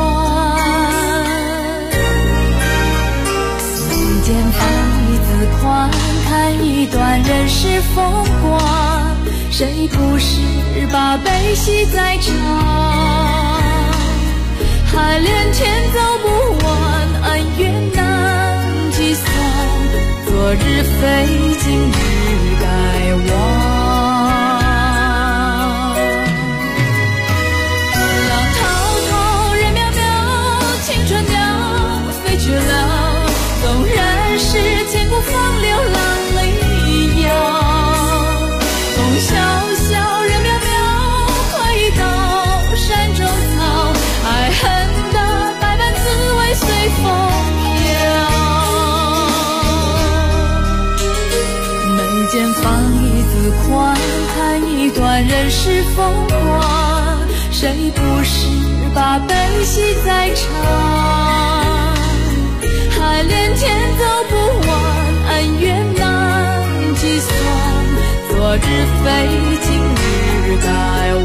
眉间放一字宽，看一段人世风光，谁不是把悲喜在尝？海连天走不完，恩怨难计算，昨日非今日该忘。浪滔滔人渺渺，青春鸟飞去了，纵然是千古风流浪里遥。风萧萧人渺渺，回到山中草，爱恨的百般滋味随风飘。眉间放一字宽，看一段人世风光，谁不是把悲喜在尝？海连天走不完，恩怨难计算，昨日非今日该忘。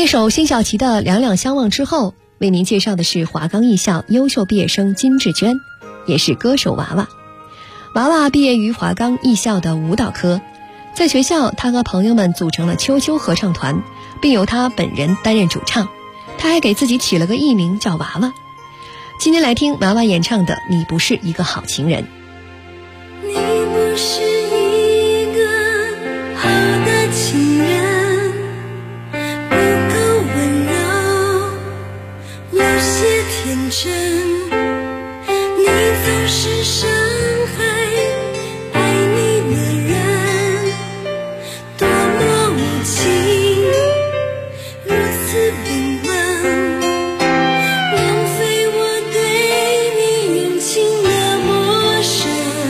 那首辛晓琪的《两两相望》之后，为您介绍的是华冈艺校优秀毕业生金志娟，也是歌手娃娃。娃娃毕业于华冈艺校的舞蹈科，在学校他和朋友们组成了秋秋合唱团，并由他本人担任主唱。他还给自己起了个艺名叫娃娃。今天来听娃娃演唱的《你不是一个好情人》。 你不是一个好的情人，不够温柔，有些天真，你总是伤害爱你的人，多么无情，如此冰冷，浪费我对你用情那么深，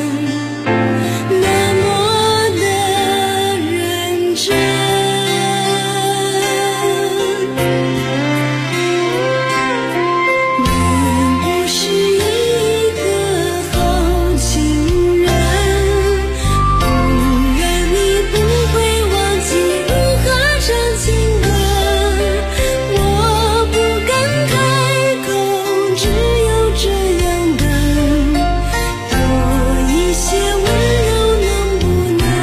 那么的认真。你不是一个好情人，不然你不会忘记如何唱情歌。我不敢开口，只有这样的多一些温柔，能不能？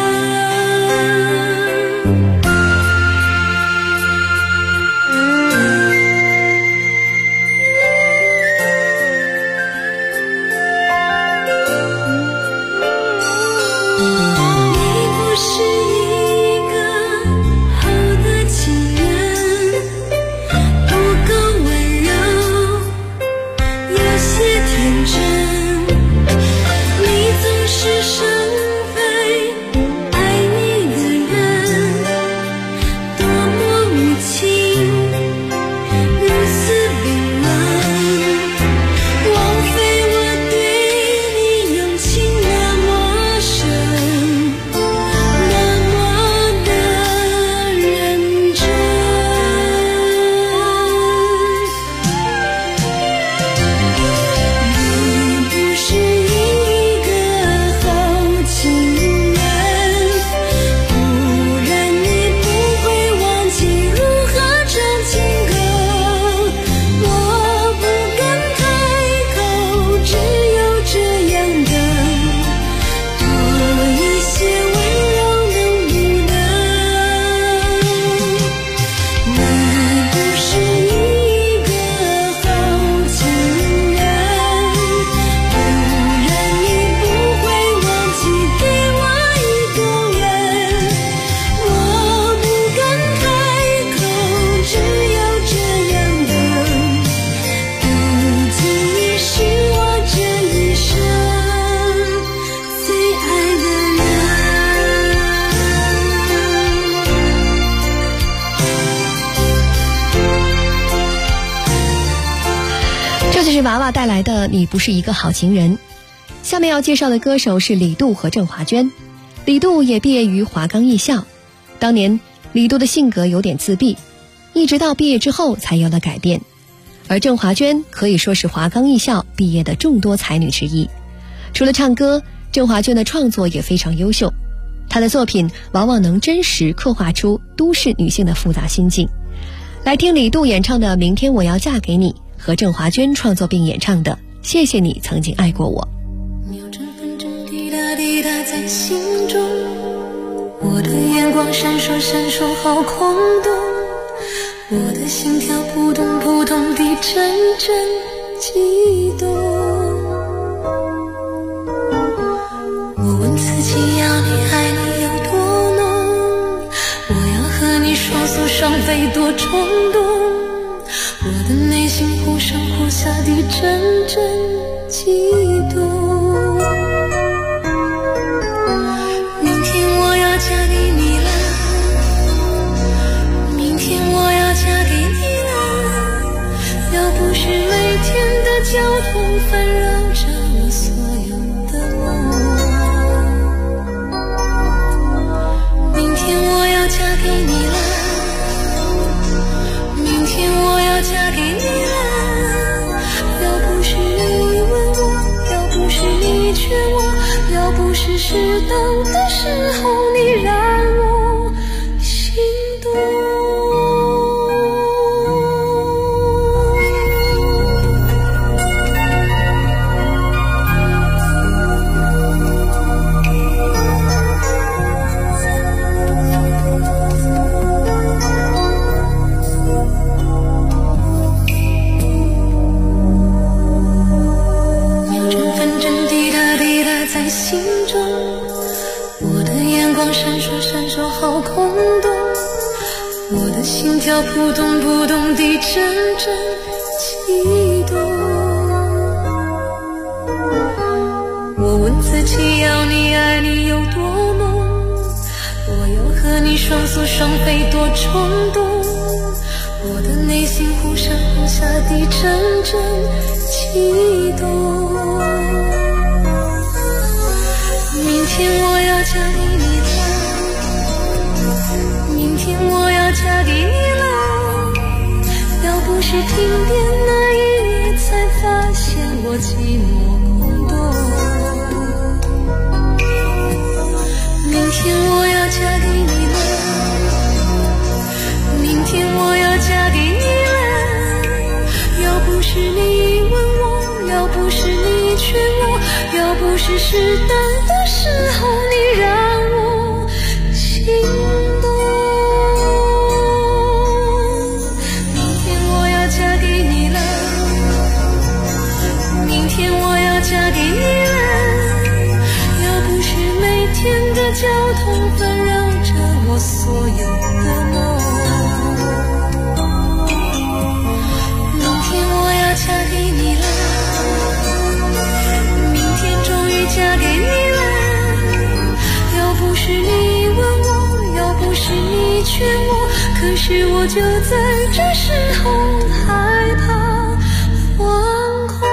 你不是一个好的情人，不够温柔，有些天真，你总是伤害爱你的人，多么无情，如此冰冷，枉费我对你用情那么深，那么的认真。你不是一个好情人，不然你不会忘记如何唱情歌。我不敢开口，只有这样的多一些温柔，能不能？你不是一个好情人，不然你不会忘记给我一个吻。我不敢开口，只有这样的不经意是我这一生最爱的这就是娃娃带来的《你不是一个好情人》。下面要介绍的歌手是李杜和郑华娟。李杜也毕业于华冈艺校，当年李杜的性格有点自闭，一直到毕业之后才有了改变。而郑华娟可以说是华冈艺校毕业的众多才女之一。除了唱歌，郑华娟的创作也非常优秀，她的作品往往能真实刻画出都市女性的复杂心境。来听李杜演唱的《明天我要嫁给你》，和郑华娟创作并演唱的《谢谢你曾经爱过我》。 秒针分针滴答滴答在心中，我的眼光闪烁闪烁好空洞，我的心跳扑通扑通地阵阵悸动。我问自己要你爱你有多浓，我要和你双宿双飞多冲动，我的内心忽上忽下地阵阵悸动。明天我要嫁给你了，明天我要嫁给你了，要不是每天的交通烦扰着我所有的梦。明天我要嫁给你了，明天我要嫁给你了，要不是你问我，要不是你劝我，要不是适当的时候你让我心动。 光闪烁闪烁好空洞，我的心跳扑通扑通地阵阵悸动。我问自己要你爱你有多浓，我要和你双宿双飞多冲动，我的内心忽上忽下地阵阵悸动。明天我要嫁给你了，明天我要嫁给你了，要不是停电那一夜才发现我寂寞空洞。明天我要嫁给你了，明天我要嫁给你了，要不是你问我，要不是你劝我，要不是适当的时候你让我心动。明天我要嫁给你了，明天我要嫁给你了，要不是每天的交通纷扰着我所有的梦。明天我要嫁给你了，明天终于嫁给你了，要不是你问我，要不是你劝我，可是我就在这时候害怕惶恐。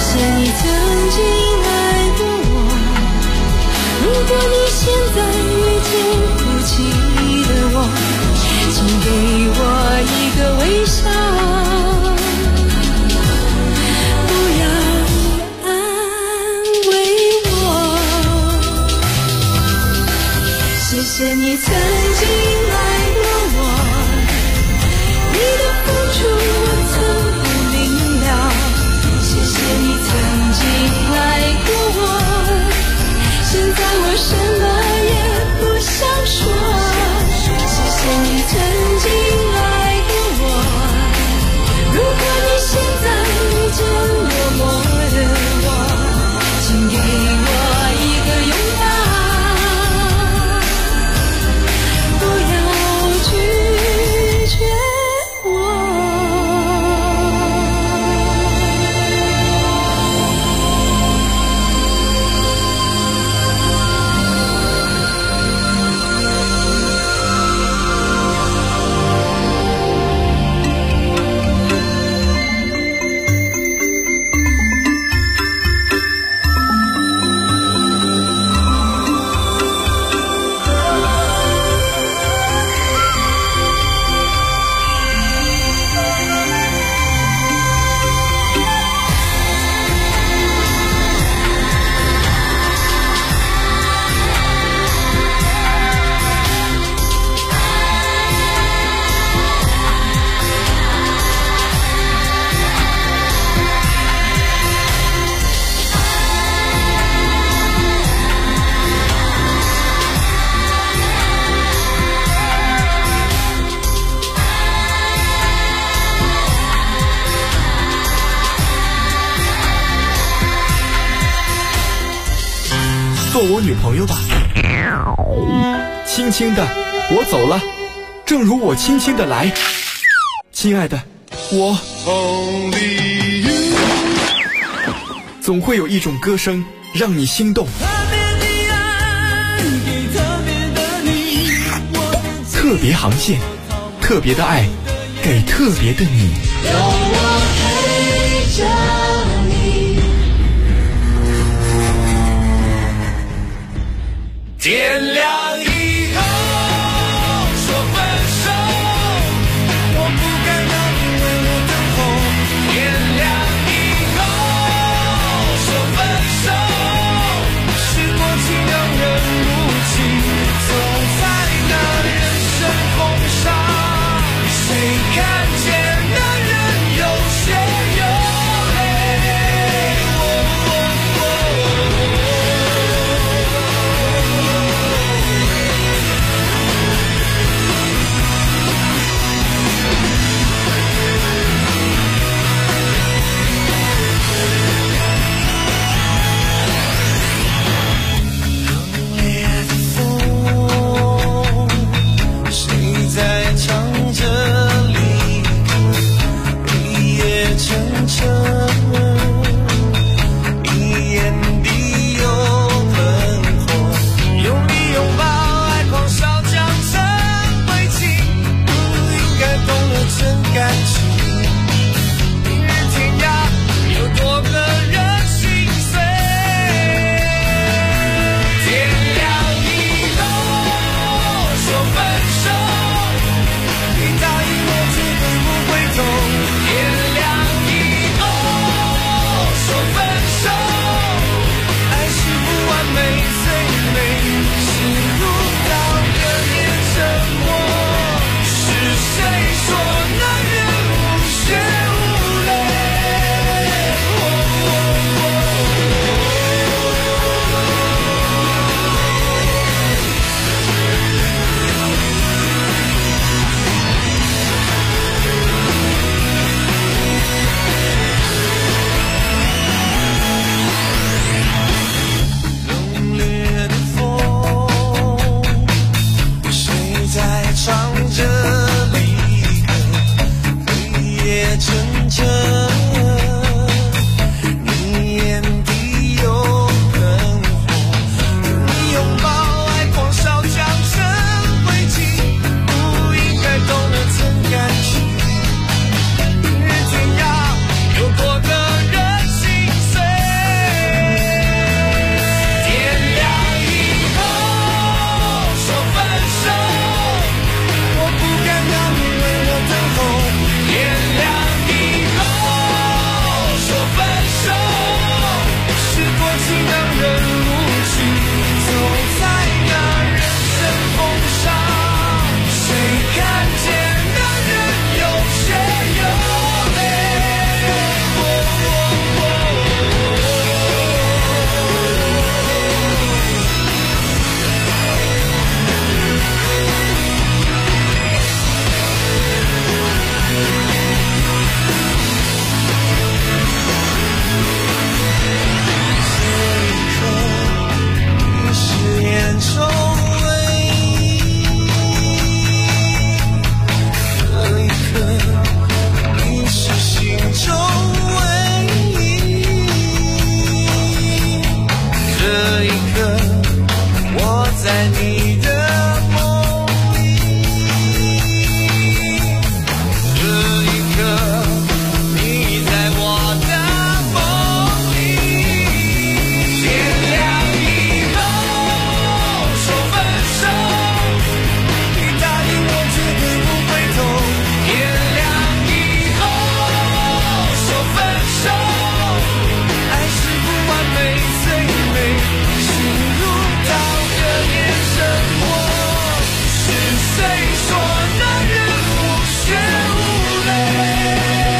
如果你现在哭泣的我，请给我一个微笑，不要安慰我。谢谢你曾经爱过我，你的付出我曾不明了。谢谢你曾经爱过我，现在我什么也不想说。谢谢你曾经爱过我，如果你现在遇见落寞的我，请给我一个拥抱，不要拒绝我。 做我女朋友吧，轻轻的我走了，正如我轻轻的来。亲爱的，我总会有一种歌声让你心动，特别航线，特别的爱，给特别的你。 让我陪着你， 天亮以后说分手，我不该让你为我等候。天亮以后说分手，是过去让人无情，走在那人生风沙，谁看见男人有血有泪。 在你的梦里。这一刻，你在我的梦里。天亮以后说分手，你答应我绝对不回头。天亮以后说分手，爱是不完美，最美心如刀割也生活。是谁说男人无血无泪？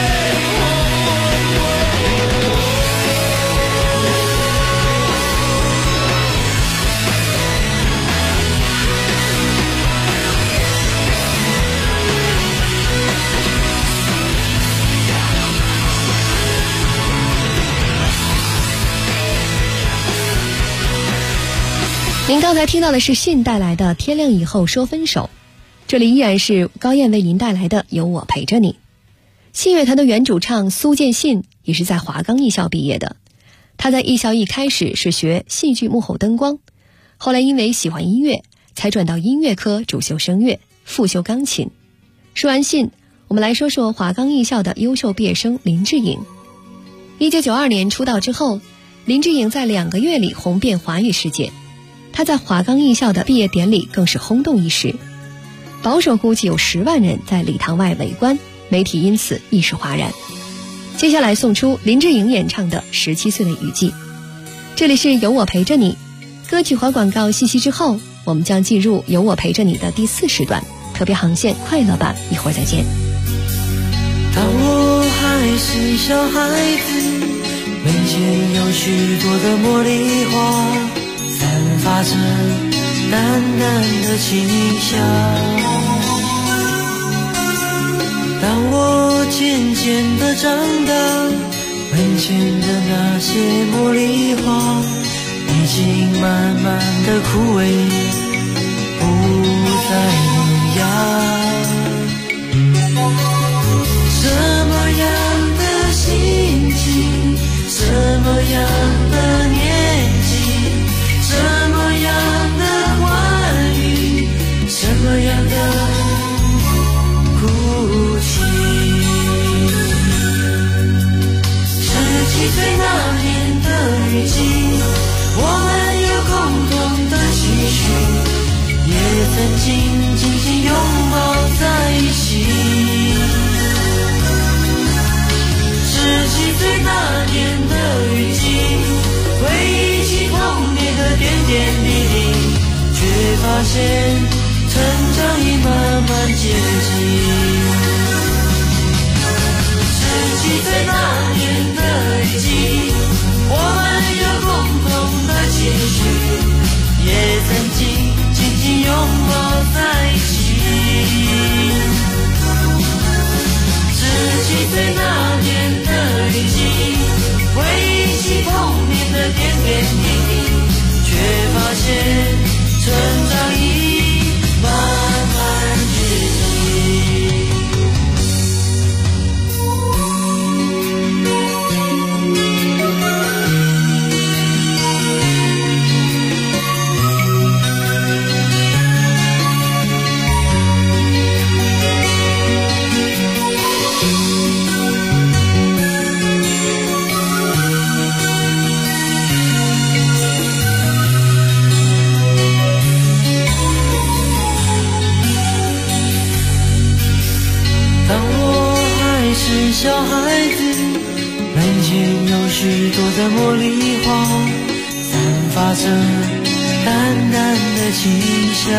您刚才听到的是信带来的《天亮以后说分手》，这里依然是高燕为您带来的《有我陪着你》。信乐团的原主唱苏建信也是在华冈艺校毕业的，他在艺校一开始是学戏剧幕后灯光，后来因为喜欢音乐，才转到音乐科主修声乐，副修钢琴。说完信，我们来说说华冈艺校的优秀毕业生林志颖。1992年出道之后，林志颖在2个月里红遍华语世界。他在华冈艺校的毕业典礼更是轰动一时，保守估计有10万人在礼堂外围观，媒体因此一时哗然。接下来送出林志颖演唱的《17岁的雨季》。这里是有我陪着你，歌曲和广告信息之后，我们将进入有我陪着你的第4时段，特别航线快乐版，一会儿再见。 当我还是小孩子，门前有许多的茉莉花，散发着淡淡的清香。当我渐渐地长大，门前的那些茉莉花已经慢慢地枯萎，不再萌芽。什么样的心情，什么样的年纪，什么样的欢愉，什么样的哭泣。17岁那年的雨季，我们有共同的期许，也曾经紧紧拥抱在一起。17岁那年的雨季，回忆起童年的点点滴滴，却发现成长已慢慢接近。17岁那年的雨季，我们有共同的期许，也曾经紧紧拥抱在一起。17岁那年的雨季，回忆起童年的点点滴滴，却发现成长已慢慢接近。小孩子，门前有许多的茉莉花，散发着淡淡的清香。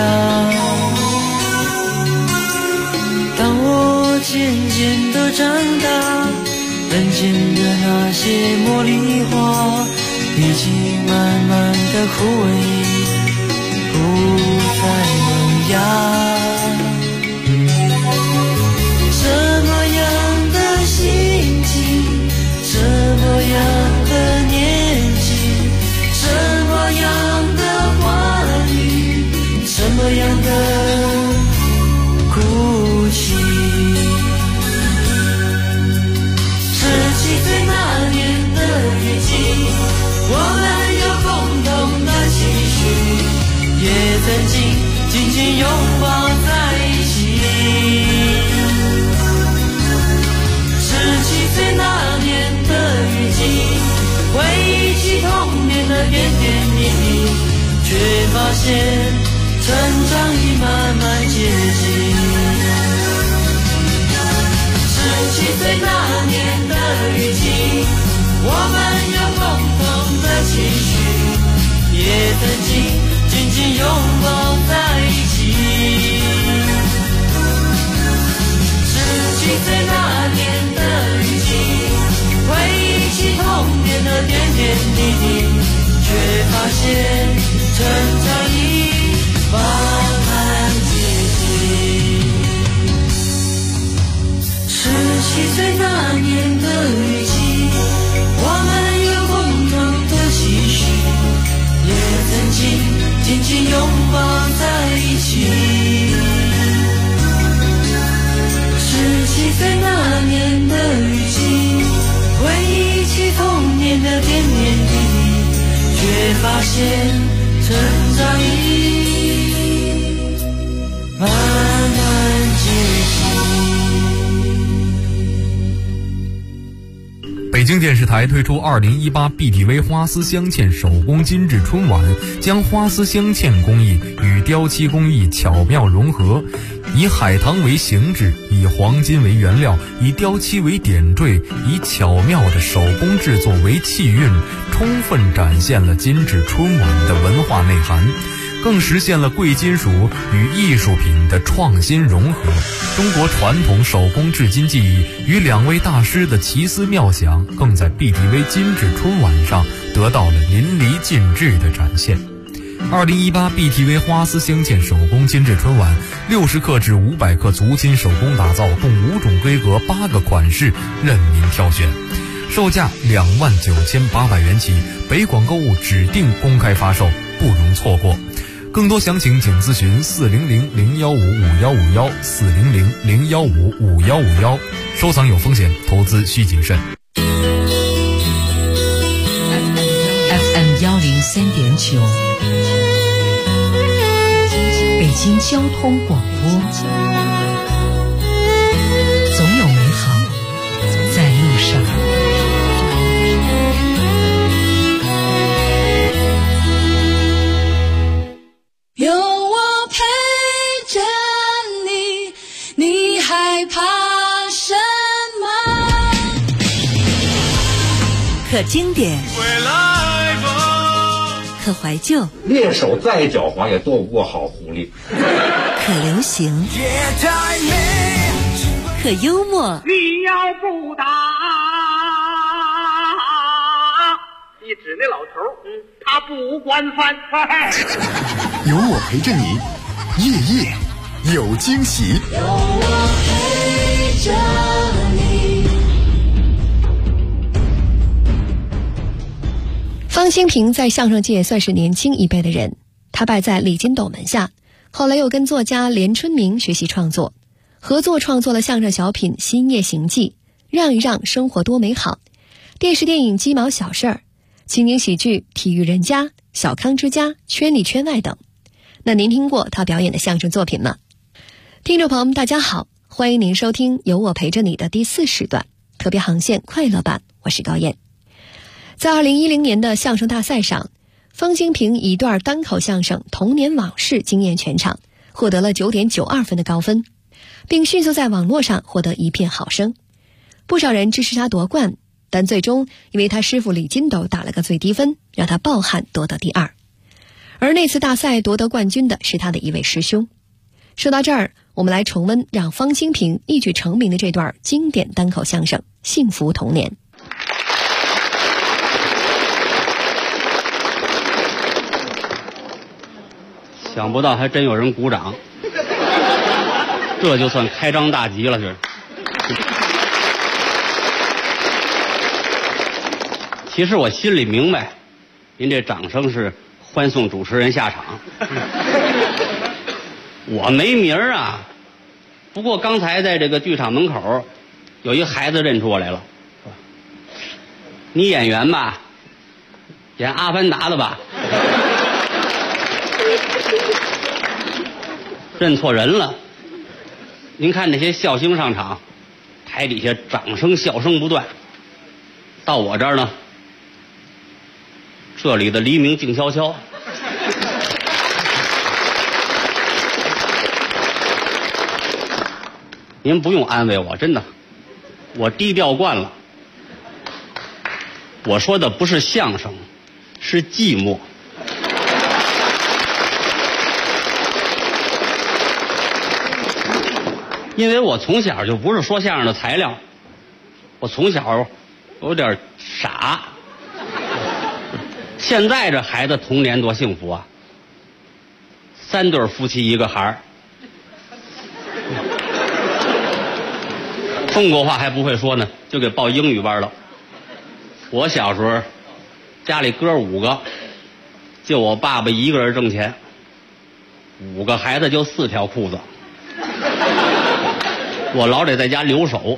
当我渐渐地长大，门前的那些茉莉花已经慢慢地枯萎，不再萌芽。什么样的年纪，什么样的欢愉，什么样的哭泣。17岁那年的雨季，我们有共同的期许，也曾经紧紧拥抱在一起。17岁那年的雨季，回忆起童年的点点滴滴，却发现成长已慢慢接近。17岁那年的雨季，我们有共同的期许，也曾经紧紧拥抱在一起。17岁那年的雨季，回忆起童年的点点滴滴，却发现成长已慢慢接近。17岁那年的雨季，我们有共同的期许，也曾经紧紧拥抱在一起。17岁那年的雨季，回忆起童年的点点滴滴，却发现成长已慢慢接近。 北京电视台推出2018 BTV 花丝镶嵌手工精致春晚，将花丝镶嵌工艺与雕漆工艺巧妙融合，以海棠为形制，以黄金为原料，以雕漆为点缀，以巧妙的手工制作为气韵，充分展现了精致春晚的文化内涵，更实现了贵金属与艺术品的创新融合。中国传统手工制金技艺与2位大师的奇思妙想，更在 BTV 精致春晚上得到了淋漓尽致的展现。2018 BTV 花丝镶嵌手工精致春晚，60克至500克足金手工打造，共5种规格8个款式任您挑选，售价29800元起，北广购物指定公开发售，不容错过。更多详情请咨询400-015-5151 400-015-5151。收藏有风险，投资需谨慎。 FM 103.9，北京交通广播，总有美好在路上。 有我陪着你，你害怕什么？ 可经典，可怀旧， 猎手再狡猾也斗不过好狐狸。 可流行，可幽默。 你要不打，你指那老头，他不惯犯。 有我陪着你，夜夜有惊喜。 有我陪着你。 方兴平在相声界算是年轻一辈的人，他拜在李金斗门下，后来又跟作家连春明学习创作，合作创作了相声小品《新夜行记》、让一让生活多美好、电视电影《鸡毛小事儿》、情景喜剧《体育人家》、小康之家、圈里圈外等。那您听过他表演的相声作品吗？听众朋友们大家好，欢迎您收听有我陪着你的第4时段特别航线快乐版，我是高燕。在2010年的相声大赛上，方兴平以一段单口相声《童年往事》惊艳全场，获得了9.92分的高分，并迅速在网络上获得一片好声。不少人支持他夺冠，但最终因为他师傅李金斗打了个最低分，让他抱憾夺得第2。而那次大赛夺得冠军的是他的一位师兄。说到这儿，我们来重温让方兴平一举成名的这段经典单口相声《幸福童年》。 想不到还真有人鼓掌，这就算开张大吉了。是，其实我心里明白，您这掌声是欢送主持人下场。我没名儿啊，不过刚才在这个剧场门口，有一个孩子认出我来了，说：“你演员吧？演《阿凡达》的吧？” 认错人了。您看那些笑星上场，台底下掌声笑声不断，到我这儿呢，这里的黎明静悄悄。您不用安慰我，真的，我低调惯了。我说的不是相声，是寂寞。因为我从小就不是说相声的材料，我从小有点傻。现在这孩子童年多幸福啊，3对夫妻1个孩儿，中国话还不会说呢，就给报英语班了。我小时候家里哥5个，就我爸爸一个人挣钱，5个孩子就4条裤子，我老得在家留守。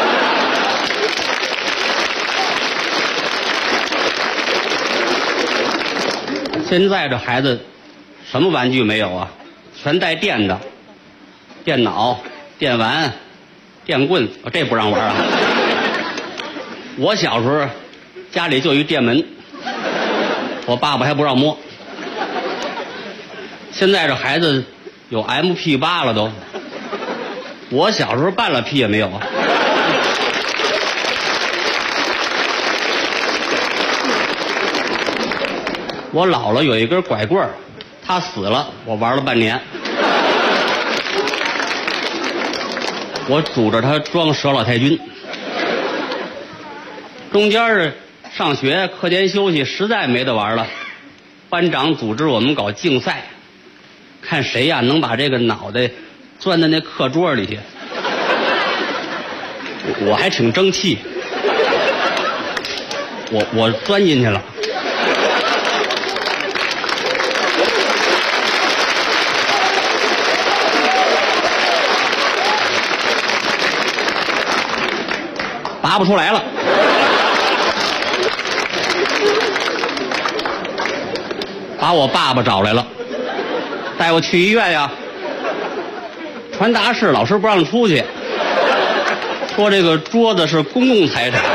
现在这孩子什么玩具没有啊？全带电的，电脑、电玩、电棍，这不让玩啊。我小时候家里就一电门，我爸爸还不让摸。现在这孩子有 MP8 了都，我小时候半了屁也没有啊。我姥姥有一根拐棍儿，她死了，我玩了半年。我拄着它装佘老太君。中间儿上学课间休息实在没得玩了，班长组织我们搞竞赛，看谁呀能把这个脑袋钻到那课桌里去。我还挺争气，我钻进去了。拔不出来了，把我爸爸找来了，带我去医院呀。传达室老师不让出去，说这个桌子是公共财产。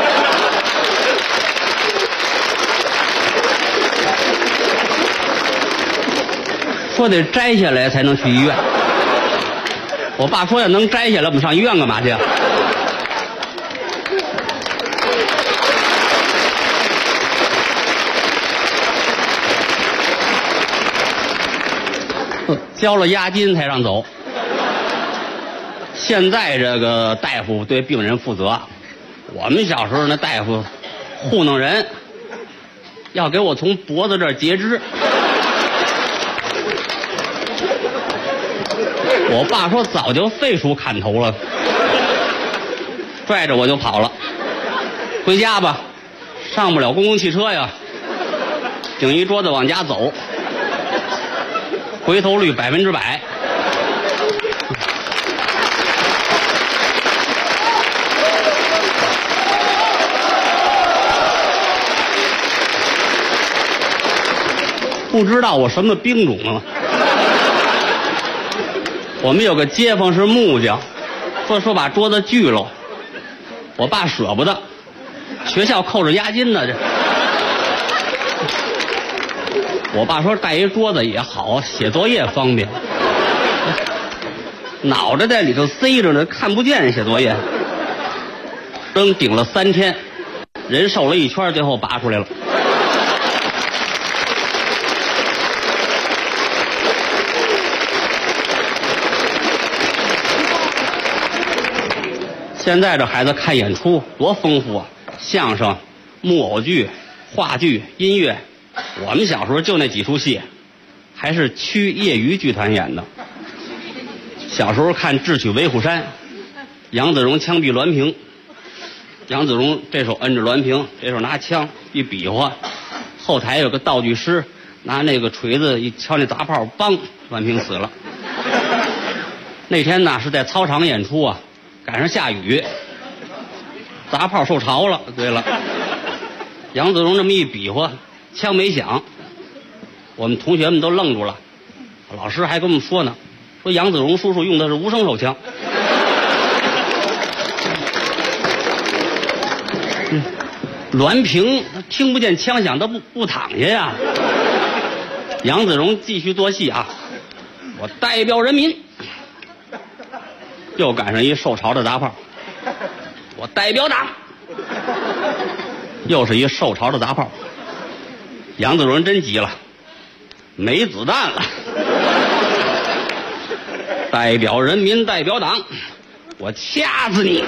说得摘下来才能去医院。我爸说要能摘下来，我们上医院干嘛去啊？交了押金才让走。现在这个大夫对病人负责，我们小时候那大夫糊弄人，要给我从脖子这儿截肢。我爸说早就废除砍头了，拽着我就跑了。回家吧，上不了公共汽车呀，顶一桌子往家走，回头率100%。不知道我什么兵种啊？我们有个街坊是木匠，说把桌子锯了，我爸舍不得，学校扣着押金呢。这我爸说带一桌子也好，写作业方便。脑袋在里头塞着呢，看不见写作业。扔顶了3天，人瘦了1圈，最后拔出来了。现在这孩子看演出多丰富啊，相声、木偶剧、话剧、音乐。我们小时候就那几出戏，还是区业余剧团演的。小时候看《智取威虎山》，杨子荣枪毙栾平，杨子荣这手摁着栾平，这手拿枪一比划，后台有个道具师拿那个锤子一敲那砸炮，梆，栾平死了。那天呢是在操场演出啊，赶上下雨，砸炮受潮了。对了，杨子荣这么一比划，枪没响，我们同学们都愣住了。老师还跟我们说呢， 说杨子荣叔叔用的是无声手枪。栾平听不见枪响，他不躺下呀。杨子荣继续做戏啊，我代表人民。又赶上一受潮的砸炮，我代表党。又是一受潮的砸炮。杨子荣真急了，没子弹了。代表人民，代表党，我掐死你！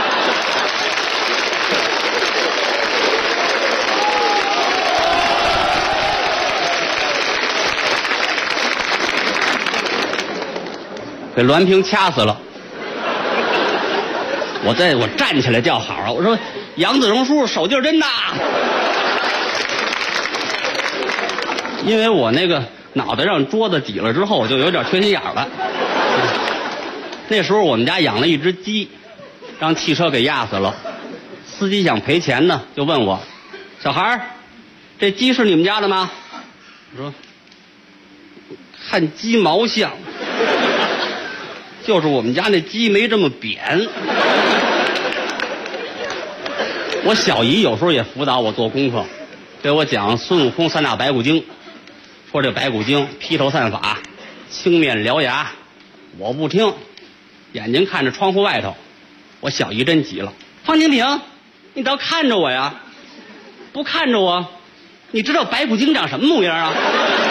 给栾平掐死了。我站起来叫好啊！我说杨子荣叔叔手劲儿真大。因为我那个脑袋让桌子挤了之后，我就有点缺心眼了。那时候我们家养了一只鸡，让汽车给压死了。司机想赔钱呢，就问我：“小孩儿，这鸡是你们家的吗？”我说：“看鸡毛像，就是我们家那鸡没这么扁。”我小姨有时候也辅导我做功课，给我讲孙悟空三打白骨精，说这白骨精披头散发，青面獠牙。我不听，眼睛看着窗户外头。我小姨真急了：“方清平，你倒看着我呀！不看着我，你知道白骨精长什么模样啊？”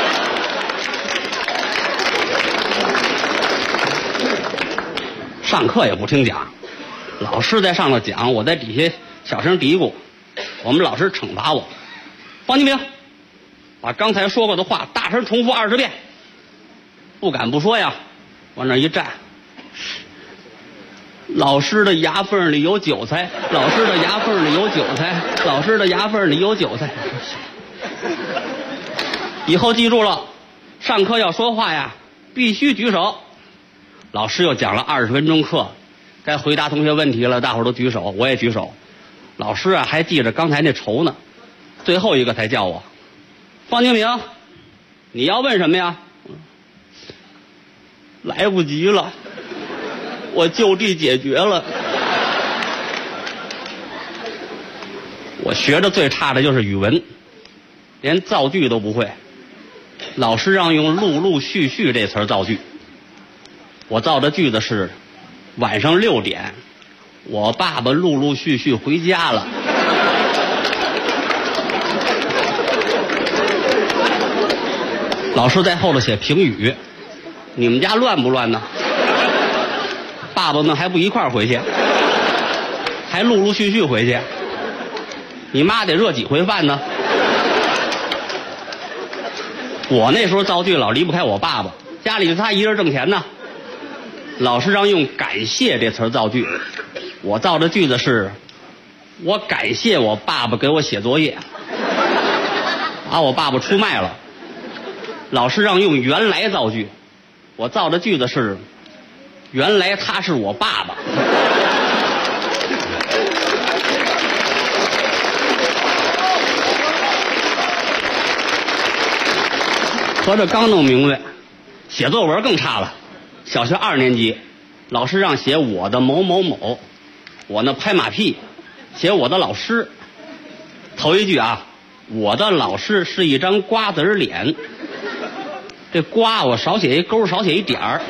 上课也不听讲，老师在上头讲，我在底下小声嘀咕。我们老师惩罚我：“方清平，把刚才说过的话大声重复20遍。”不敢不说呀，往那一站。老师的牙缝里有韭菜，老师的牙缝里有韭菜，老师的牙缝里有韭菜。以后记住了，上课要说话呀，必须举手。老师又讲了20分钟课，该回答同学问题了，大伙儿都举手，我也举手。老师啊，还记着刚才那仇呢，最后一个才叫我：“方清平，你要问什么呀？”来不及了，我就地解决了。我学的最差的就是语文，连造句都不会。老师让用陆陆续续这词儿造句，我造的句子是：晚上6点，我爸爸陆陆续续回家了。老师在后头写评语：你们家乱不乱呢？爸爸们还不一块儿回去，还陆陆续续回去。你妈得热几回饭呢？我那时候造句老离不开我爸爸，家里就他一人挣钱呢。老师让用感谢这词造句，我造的句子是：我感谢我爸爸给我写作业，把我爸爸出卖了。老师让用原来造句，我造的句子是：原来他是我爸爸。合着刚弄明白，写作文更差了。小学2年级，老师让写我的某某某，我呢拍马屁，写我的老师。头一句啊，我的老师是一张瓜子脸，这瓜我少写一勾，少写一点儿。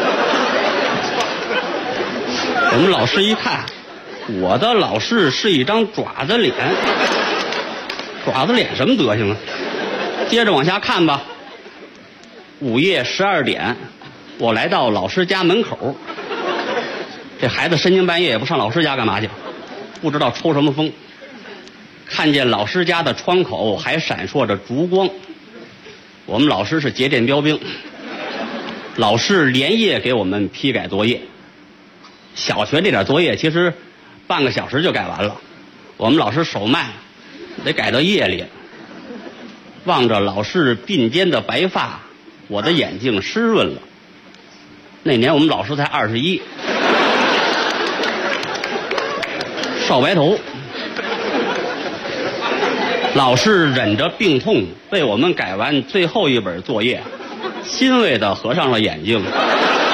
我们老师一看，我的老师是一张爪子脸，爪子脸什么德行啊？接着往下看吧。午夜12点，我来到老师家门口。这孩子深更半夜也不上老师家干嘛去？不知道抽什么风。看见老师家的窗口还闪烁着烛光。我们老师是节电标兵，老师连夜给我们批改作业。小学这点作业其实半个小时就改完了，我们老师手慢，得改到夜里。望着老师鬓间的白发，我的眼睛湿润了。那年我们老师才21，少白头。老师忍着病痛为我们改完最后一本作业，欣慰地合上了眼睛。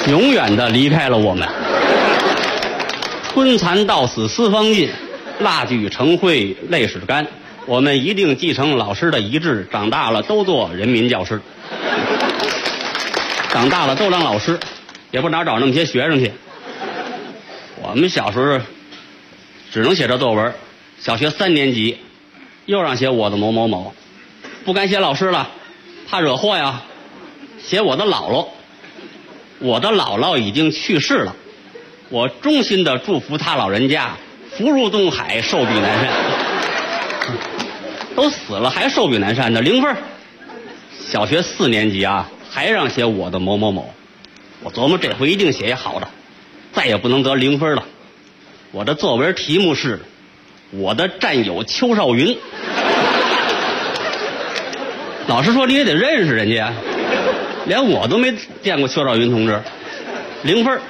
永远的离开了我们。春蚕到死丝方尽，蜡炬成灰泪始干。我们一定继承老师的遗志，长大了都做人民教师，长大了都当老师，也不哪找那么些学生去。我们小时候只能写这作文，小学3年级又让写我的某某某，不敢写老师了，怕惹祸呀，写我的姥姥。我的姥姥已经去世了，我衷心的祝福她老人家福如东海，寿比南山。都死了还寿比南山呢，0分。小学4年级啊，还让写我的某某某，我琢磨这回一定写一好的，再也不能得0分了。我的作文题目是我的战友邱少云。老师说你也得认识人家，连我都没见过邱少云同志，0分。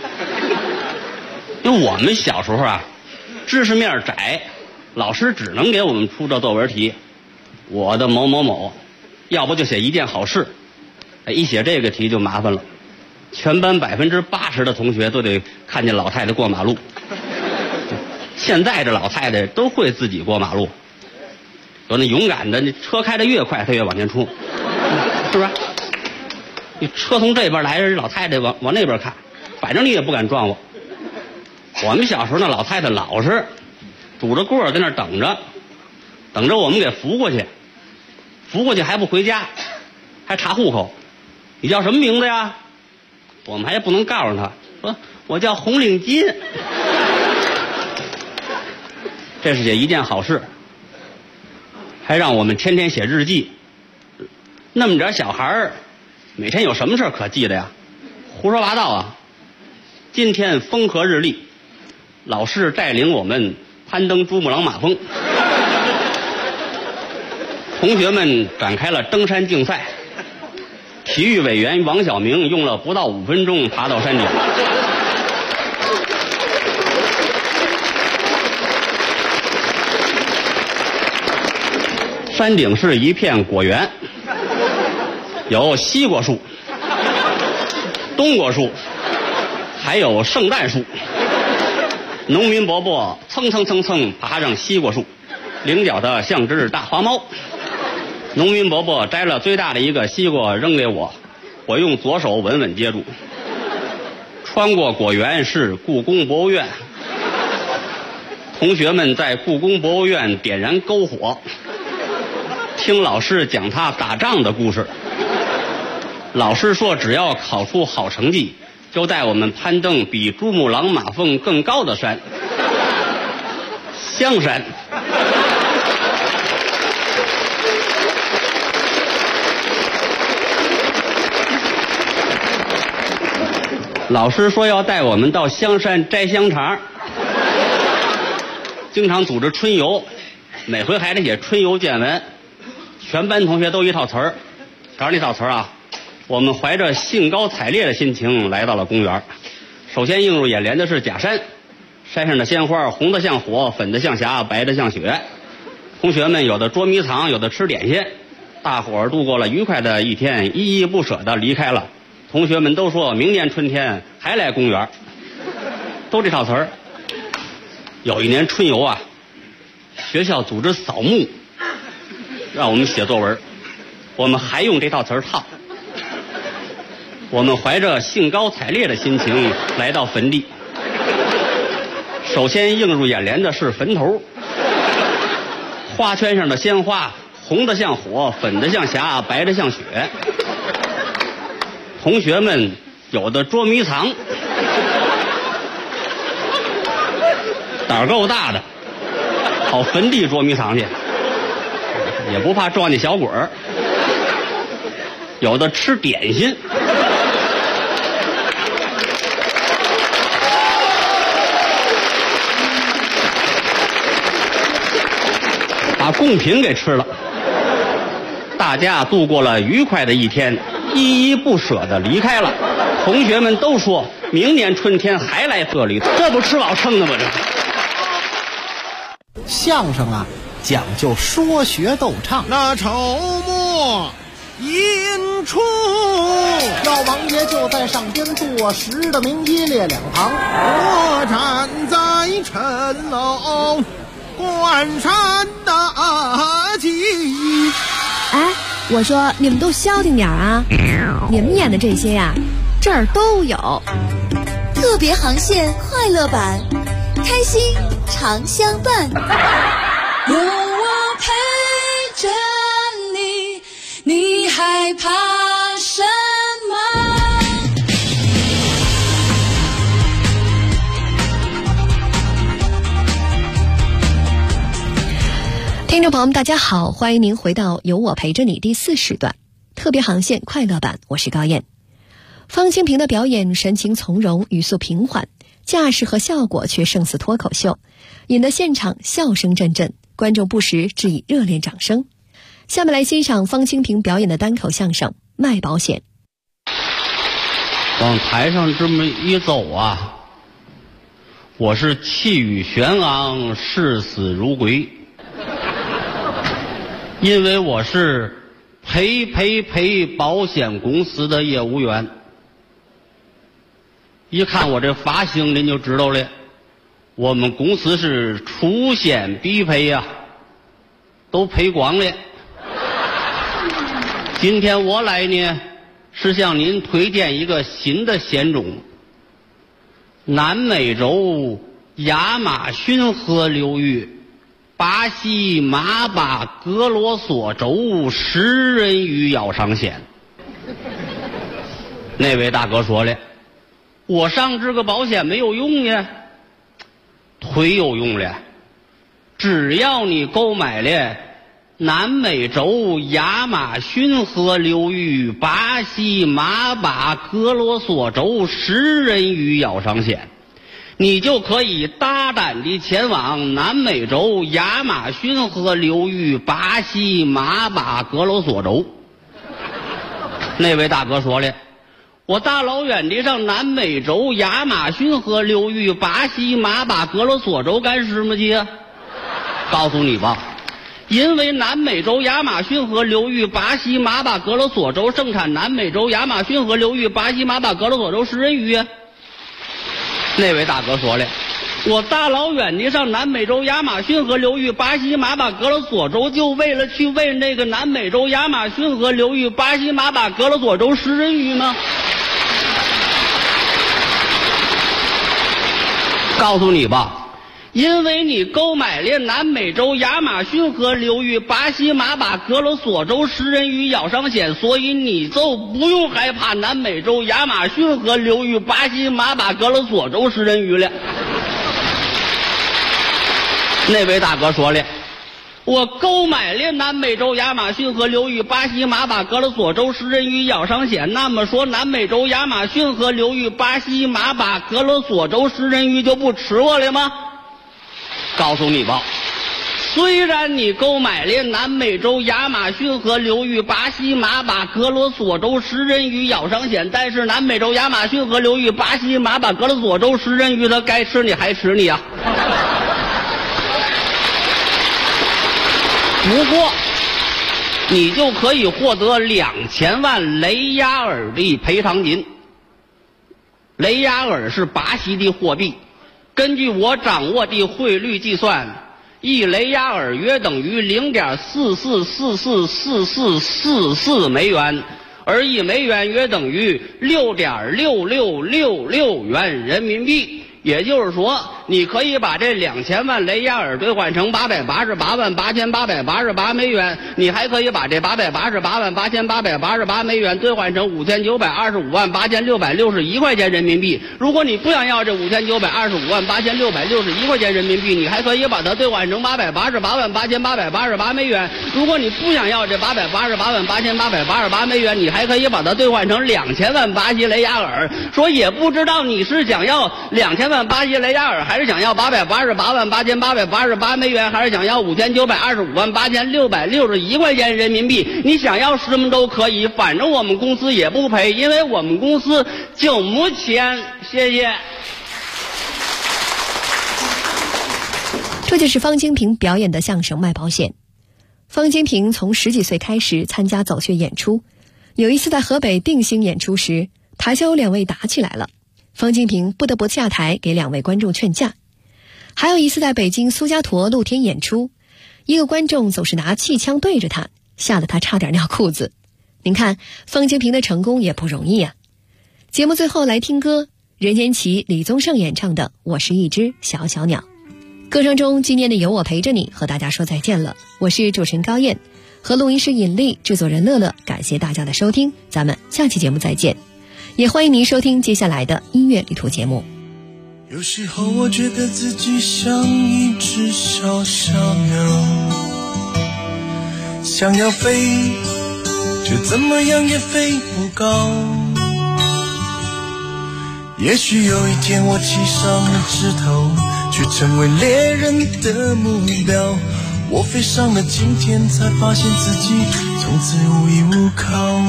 因为我们小时候啊，知识面窄，老师只能给我们出这作文题，我的某某某，要不就写一件好事。一写这个题就麻烦了，全班80%的同学都得看见老太太过马路。现在这老太太都会自己过马路，有那勇敢的，那车开得越快她越往前冲，是不是？你车从这边来，老太太往那边看，反正你也不敢撞我。我们小时候那老太太老实，拄着棍儿在那等着我们给扶过去还不回家，还查户口。你叫什么名字呀？我们还不能告诉他，说我叫红领巾。这是写一件好事，还让我们天天写日记。那么点小孩儿，每天有什么事可记的呀？胡说八道啊！今天风和日丽，老师带领我们攀登珠穆朗玛峰，同学们展开了登山竞赛，体育委员王晓明用了不到5分钟爬到山顶。山顶是一片果园，有西瓜树、冬瓜树，还有圣诞树。农民伯伯蹭蹭蹭蹭爬上西瓜树，菱角的像只大花猫。农民伯伯摘了最大的一个西瓜扔给我，我用左手稳稳接住。穿过果园是故宫博物院，同学们在故宫博物院点燃篝火，听老师讲他打仗的故事。老师说只要考出好成绩，就带我们攀登比珠穆朗玛峰更高的山，香山。老师说要带我们到香山摘香肠，经常组织春游，每回还得写春游见闻。全班同学都一套词儿，瞧这套词儿啊！我们怀着兴高采烈的心情来到了公园。首先映入眼帘的是假山，山上的鲜花红得像火，粉得像霞，白得像雪。同学们有的捉迷藏，有的吃点心，大伙儿度过了愉快的一天，依依不舍地离开了。同学们都说明年春天还来公园，都这套词儿。有一年春游啊，学校组织扫墓，让我们写作文，我们还用这套词儿套。我们怀着兴高采烈的心情来到坟地，首先映入眼帘的是坟头，花圈上的鲜花红得像火，粉得像霞，白得像雪。同学们有的捉迷藏，胆儿够大的，跑坟地捉迷藏去，也不怕撞见小鬼儿。有的吃点心，把贡品给吃了。大家度过了愉快的一天，依依不舍地离开了。同学们都说明年春天还来这里，这不吃饱撑的吗？这相声啊，讲究说学逗唱。 那筹末引出。老王爷就在上边坐实的名一列两旁，我站在城楼观山大吉。 哎，我说你们都消停点啊！你们演的这些呀，这儿都有。 特别航线快乐版，开心常相伴。有我陪着你，你害怕什么？ 听众朋友们大家好，欢迎您回到有我陪着你第4时段特别航线快乐版，我是高燕。方清平的表演神情从容，语速平缓，架势和效果却胜似脱口秀，引得现场笑声阵阵，观众不时致以热烈掌声。下面来欣赏方清平表演的单口相声《卖保险》。 往台上这么一走啊，我是气宇轩昂，视死如归，因为我是赔保险公司的业务员。一看我这发型您就知道了，我们公司是出险必赔呀，都赔光了。今天我来呢，是向您推荐一个新的险种——南美洲亚马逊河流域巴西马巴格罗索州10人鱼咬伤险。那位大哥说了，我上这个保险没有用呢，忒有用了。只要你购买了南美洲亚马逊河流域巴西马巴格罗索州10人鱼咬伤险，你就可以大胆地前往南美洲亚马逊河流域巴西马巴格罗索州。那位大哥说了，我大老远地上南美洲亚马逊河流域巴西马巴格罗索州干什么去啊？告诉你吧，因为南美洲亚马逊河流域巴西马巴格罗索州盛产南美洲亚马逊河流域巴西马巴格罗索州10人鱼啊。那位大哥说了，我大老远地上南美洲亚马逊河流域巴西马巴格罗索州，就为了去喂那个南美洲亚马逊河流域巴西马巴格罗索州10人鱼吗？告诉你吧，因为你购买了南美洲亚马逊河流域巴西马巴格罗索州10人鱼咬伤险，所以你就不用害怕南美洲亚马逊河流域巴西马巴格罗索州10人鱼了。那位大哥说了，我购买了南美洲亚马逊河流域巴西马巴格罗索州10人鱼咬伤险，那么说南美洲亚马逊河流域巴西马巴格罗索州10人鱼就不吃我了吗？告诉你吧，虽然你购买了南美洲亚马逊河流域巴西马巴格罗索州10人鱼咬伤险，但是南美洲亚马逊河流域巴西马巴格罗索州10人鱼它该吃你还吃你啊。不过你就可以获得2000万雷亚尔的赔偿金。雷亚尔是巴西的货币，根据我掌握的汇率计算，1雷亚尔约等于0.44444444美元，而1美元约等于6.6666元人民币。也就是说，你可以把这2000万雷亚尔兑换成8888888美元，你还可以把这8888888美元兑换成59258661块钱人民币。如果你不想要这59258661块钱人民币，你还可以把它兑换成8888888美元。如果你不想要这8888888美元，你还可以把它兑换成2000万巴西雷亚尔。说也不知道你是想要2000万巴西雷亚尔，还是想要8888888美元，还是想要59258661块钱人民币，你想要什么都可以，反正我们公司也不赔，因为我们公司就没钱。谢谢。 这就是方清平表演的相声《卖保险》。 方清平从10几岁开始参加走穴演出，有一次在河北定兴演出时，台下有2位打起来了，方清平不得不下台给2位观众劝架。还有一次在北京苏家坨露天演出，一个观众总是拿气枪对着他，吓得他差点尿裤子。您看方清平的成功也不容易啊。节目最后来听歌，任贤齐、李宗盛演唱的《我是一只小小鸟》。歌声中今天的有我陪着你和大家说再见了，我是主持人高燕，和录音师尹丽，制作人乐乐，感谢大家的收听，咱们下期节目再见，也欢迎您收听接下来的音乐旅途节目。 有时候我觉得自己像一只小小鸟，想要飞，却怎么样也飞不高。也许有一天我栖上了枝头，却成为猎人的目标。我飞上了今天，才发现自己从此无依无靠。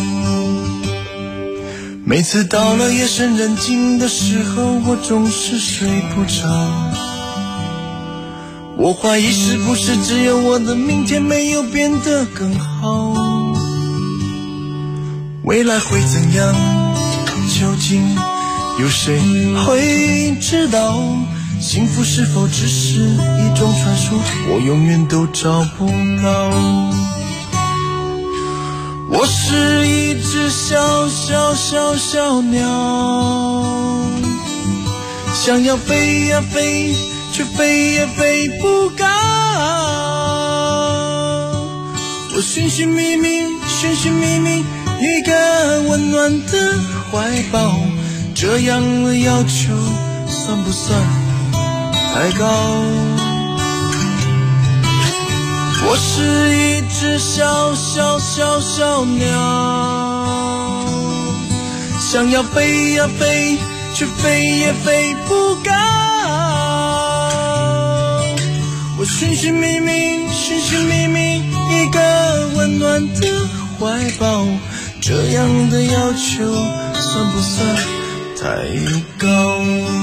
每次到了夜深人静的时候，我总是睡不着。我怀疑是不是只有我的明天没有变得更好。未来会怎样，究竟有谁会知道？幸福是否只是一种传说，我永远都找不到。我是一只小小小小鸟，想要飞呀飞，却飞也飞不高。我寻寻觅觅，寻寻觅觅一个温暖的怀抱，这样的要求算不算太高？我是一只小小小小鸟，想要飞呀飞，却飞也飞不高。我寻寻觅觅，寻寻觅觅一个温暖的怀抱，这样的要求算不算太高？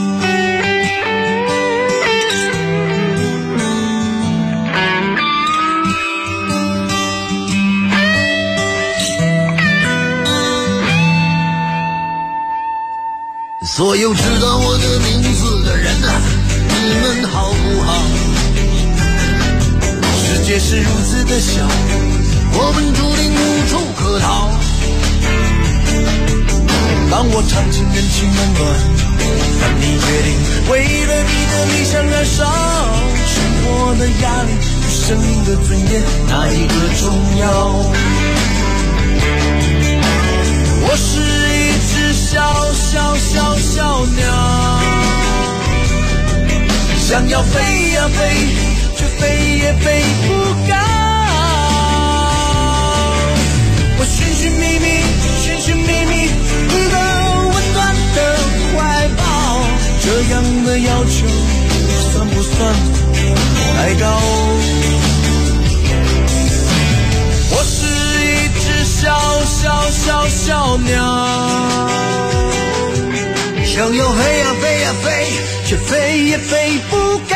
所有知道我的名字的人啊，你们好不好？世界是如此的小，我们注定无处可逃。当我尝尽人情冷暖，当你决定为了你的理想燃烧，生活的压力与生命的尊严，哪一个重要？我是一只小小小小鸟，想要飞呀飞，却飞也飞不高。我寻寻觅觅，寻寻觅觅一个温暖的怀抱，这样的要求算不算太高？我是一只小小小小鸟，想要飞呀飞呀飞，却飞也飞不高。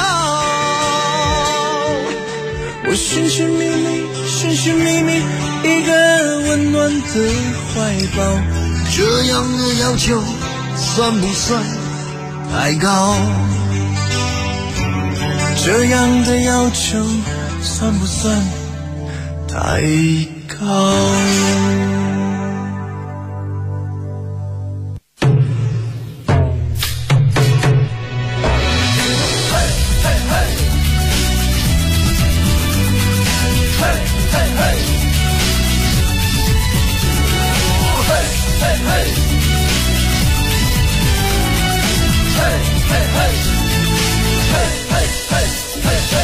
我寻寻觅觅，寻寻觅觅一个温暖的怀抱，这样的要求算不算太高？这样的要求算不算太高？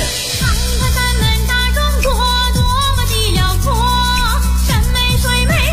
看看咱们大中国多么的辽阔，山美水美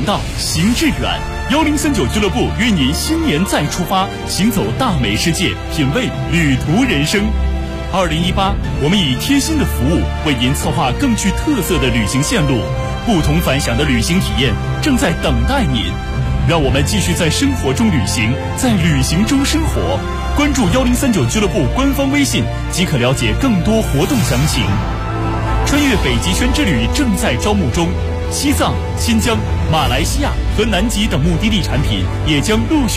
道，行致远。1039俱乐部约您新年再出发，行走大美世界，品味旅途人生。2018，我们以贴心的服务为您策划更具特色的旅行线路，不同凡响的旅行体验正在等待您。让我们继续在生活中旅行，在旅行中生活。关注1039俱乐部官方微信即可了解更多活动详情。穿越北极圈之旅正在招募中，西藏、新疆、马来西亚和南极等目的地产品也将陆续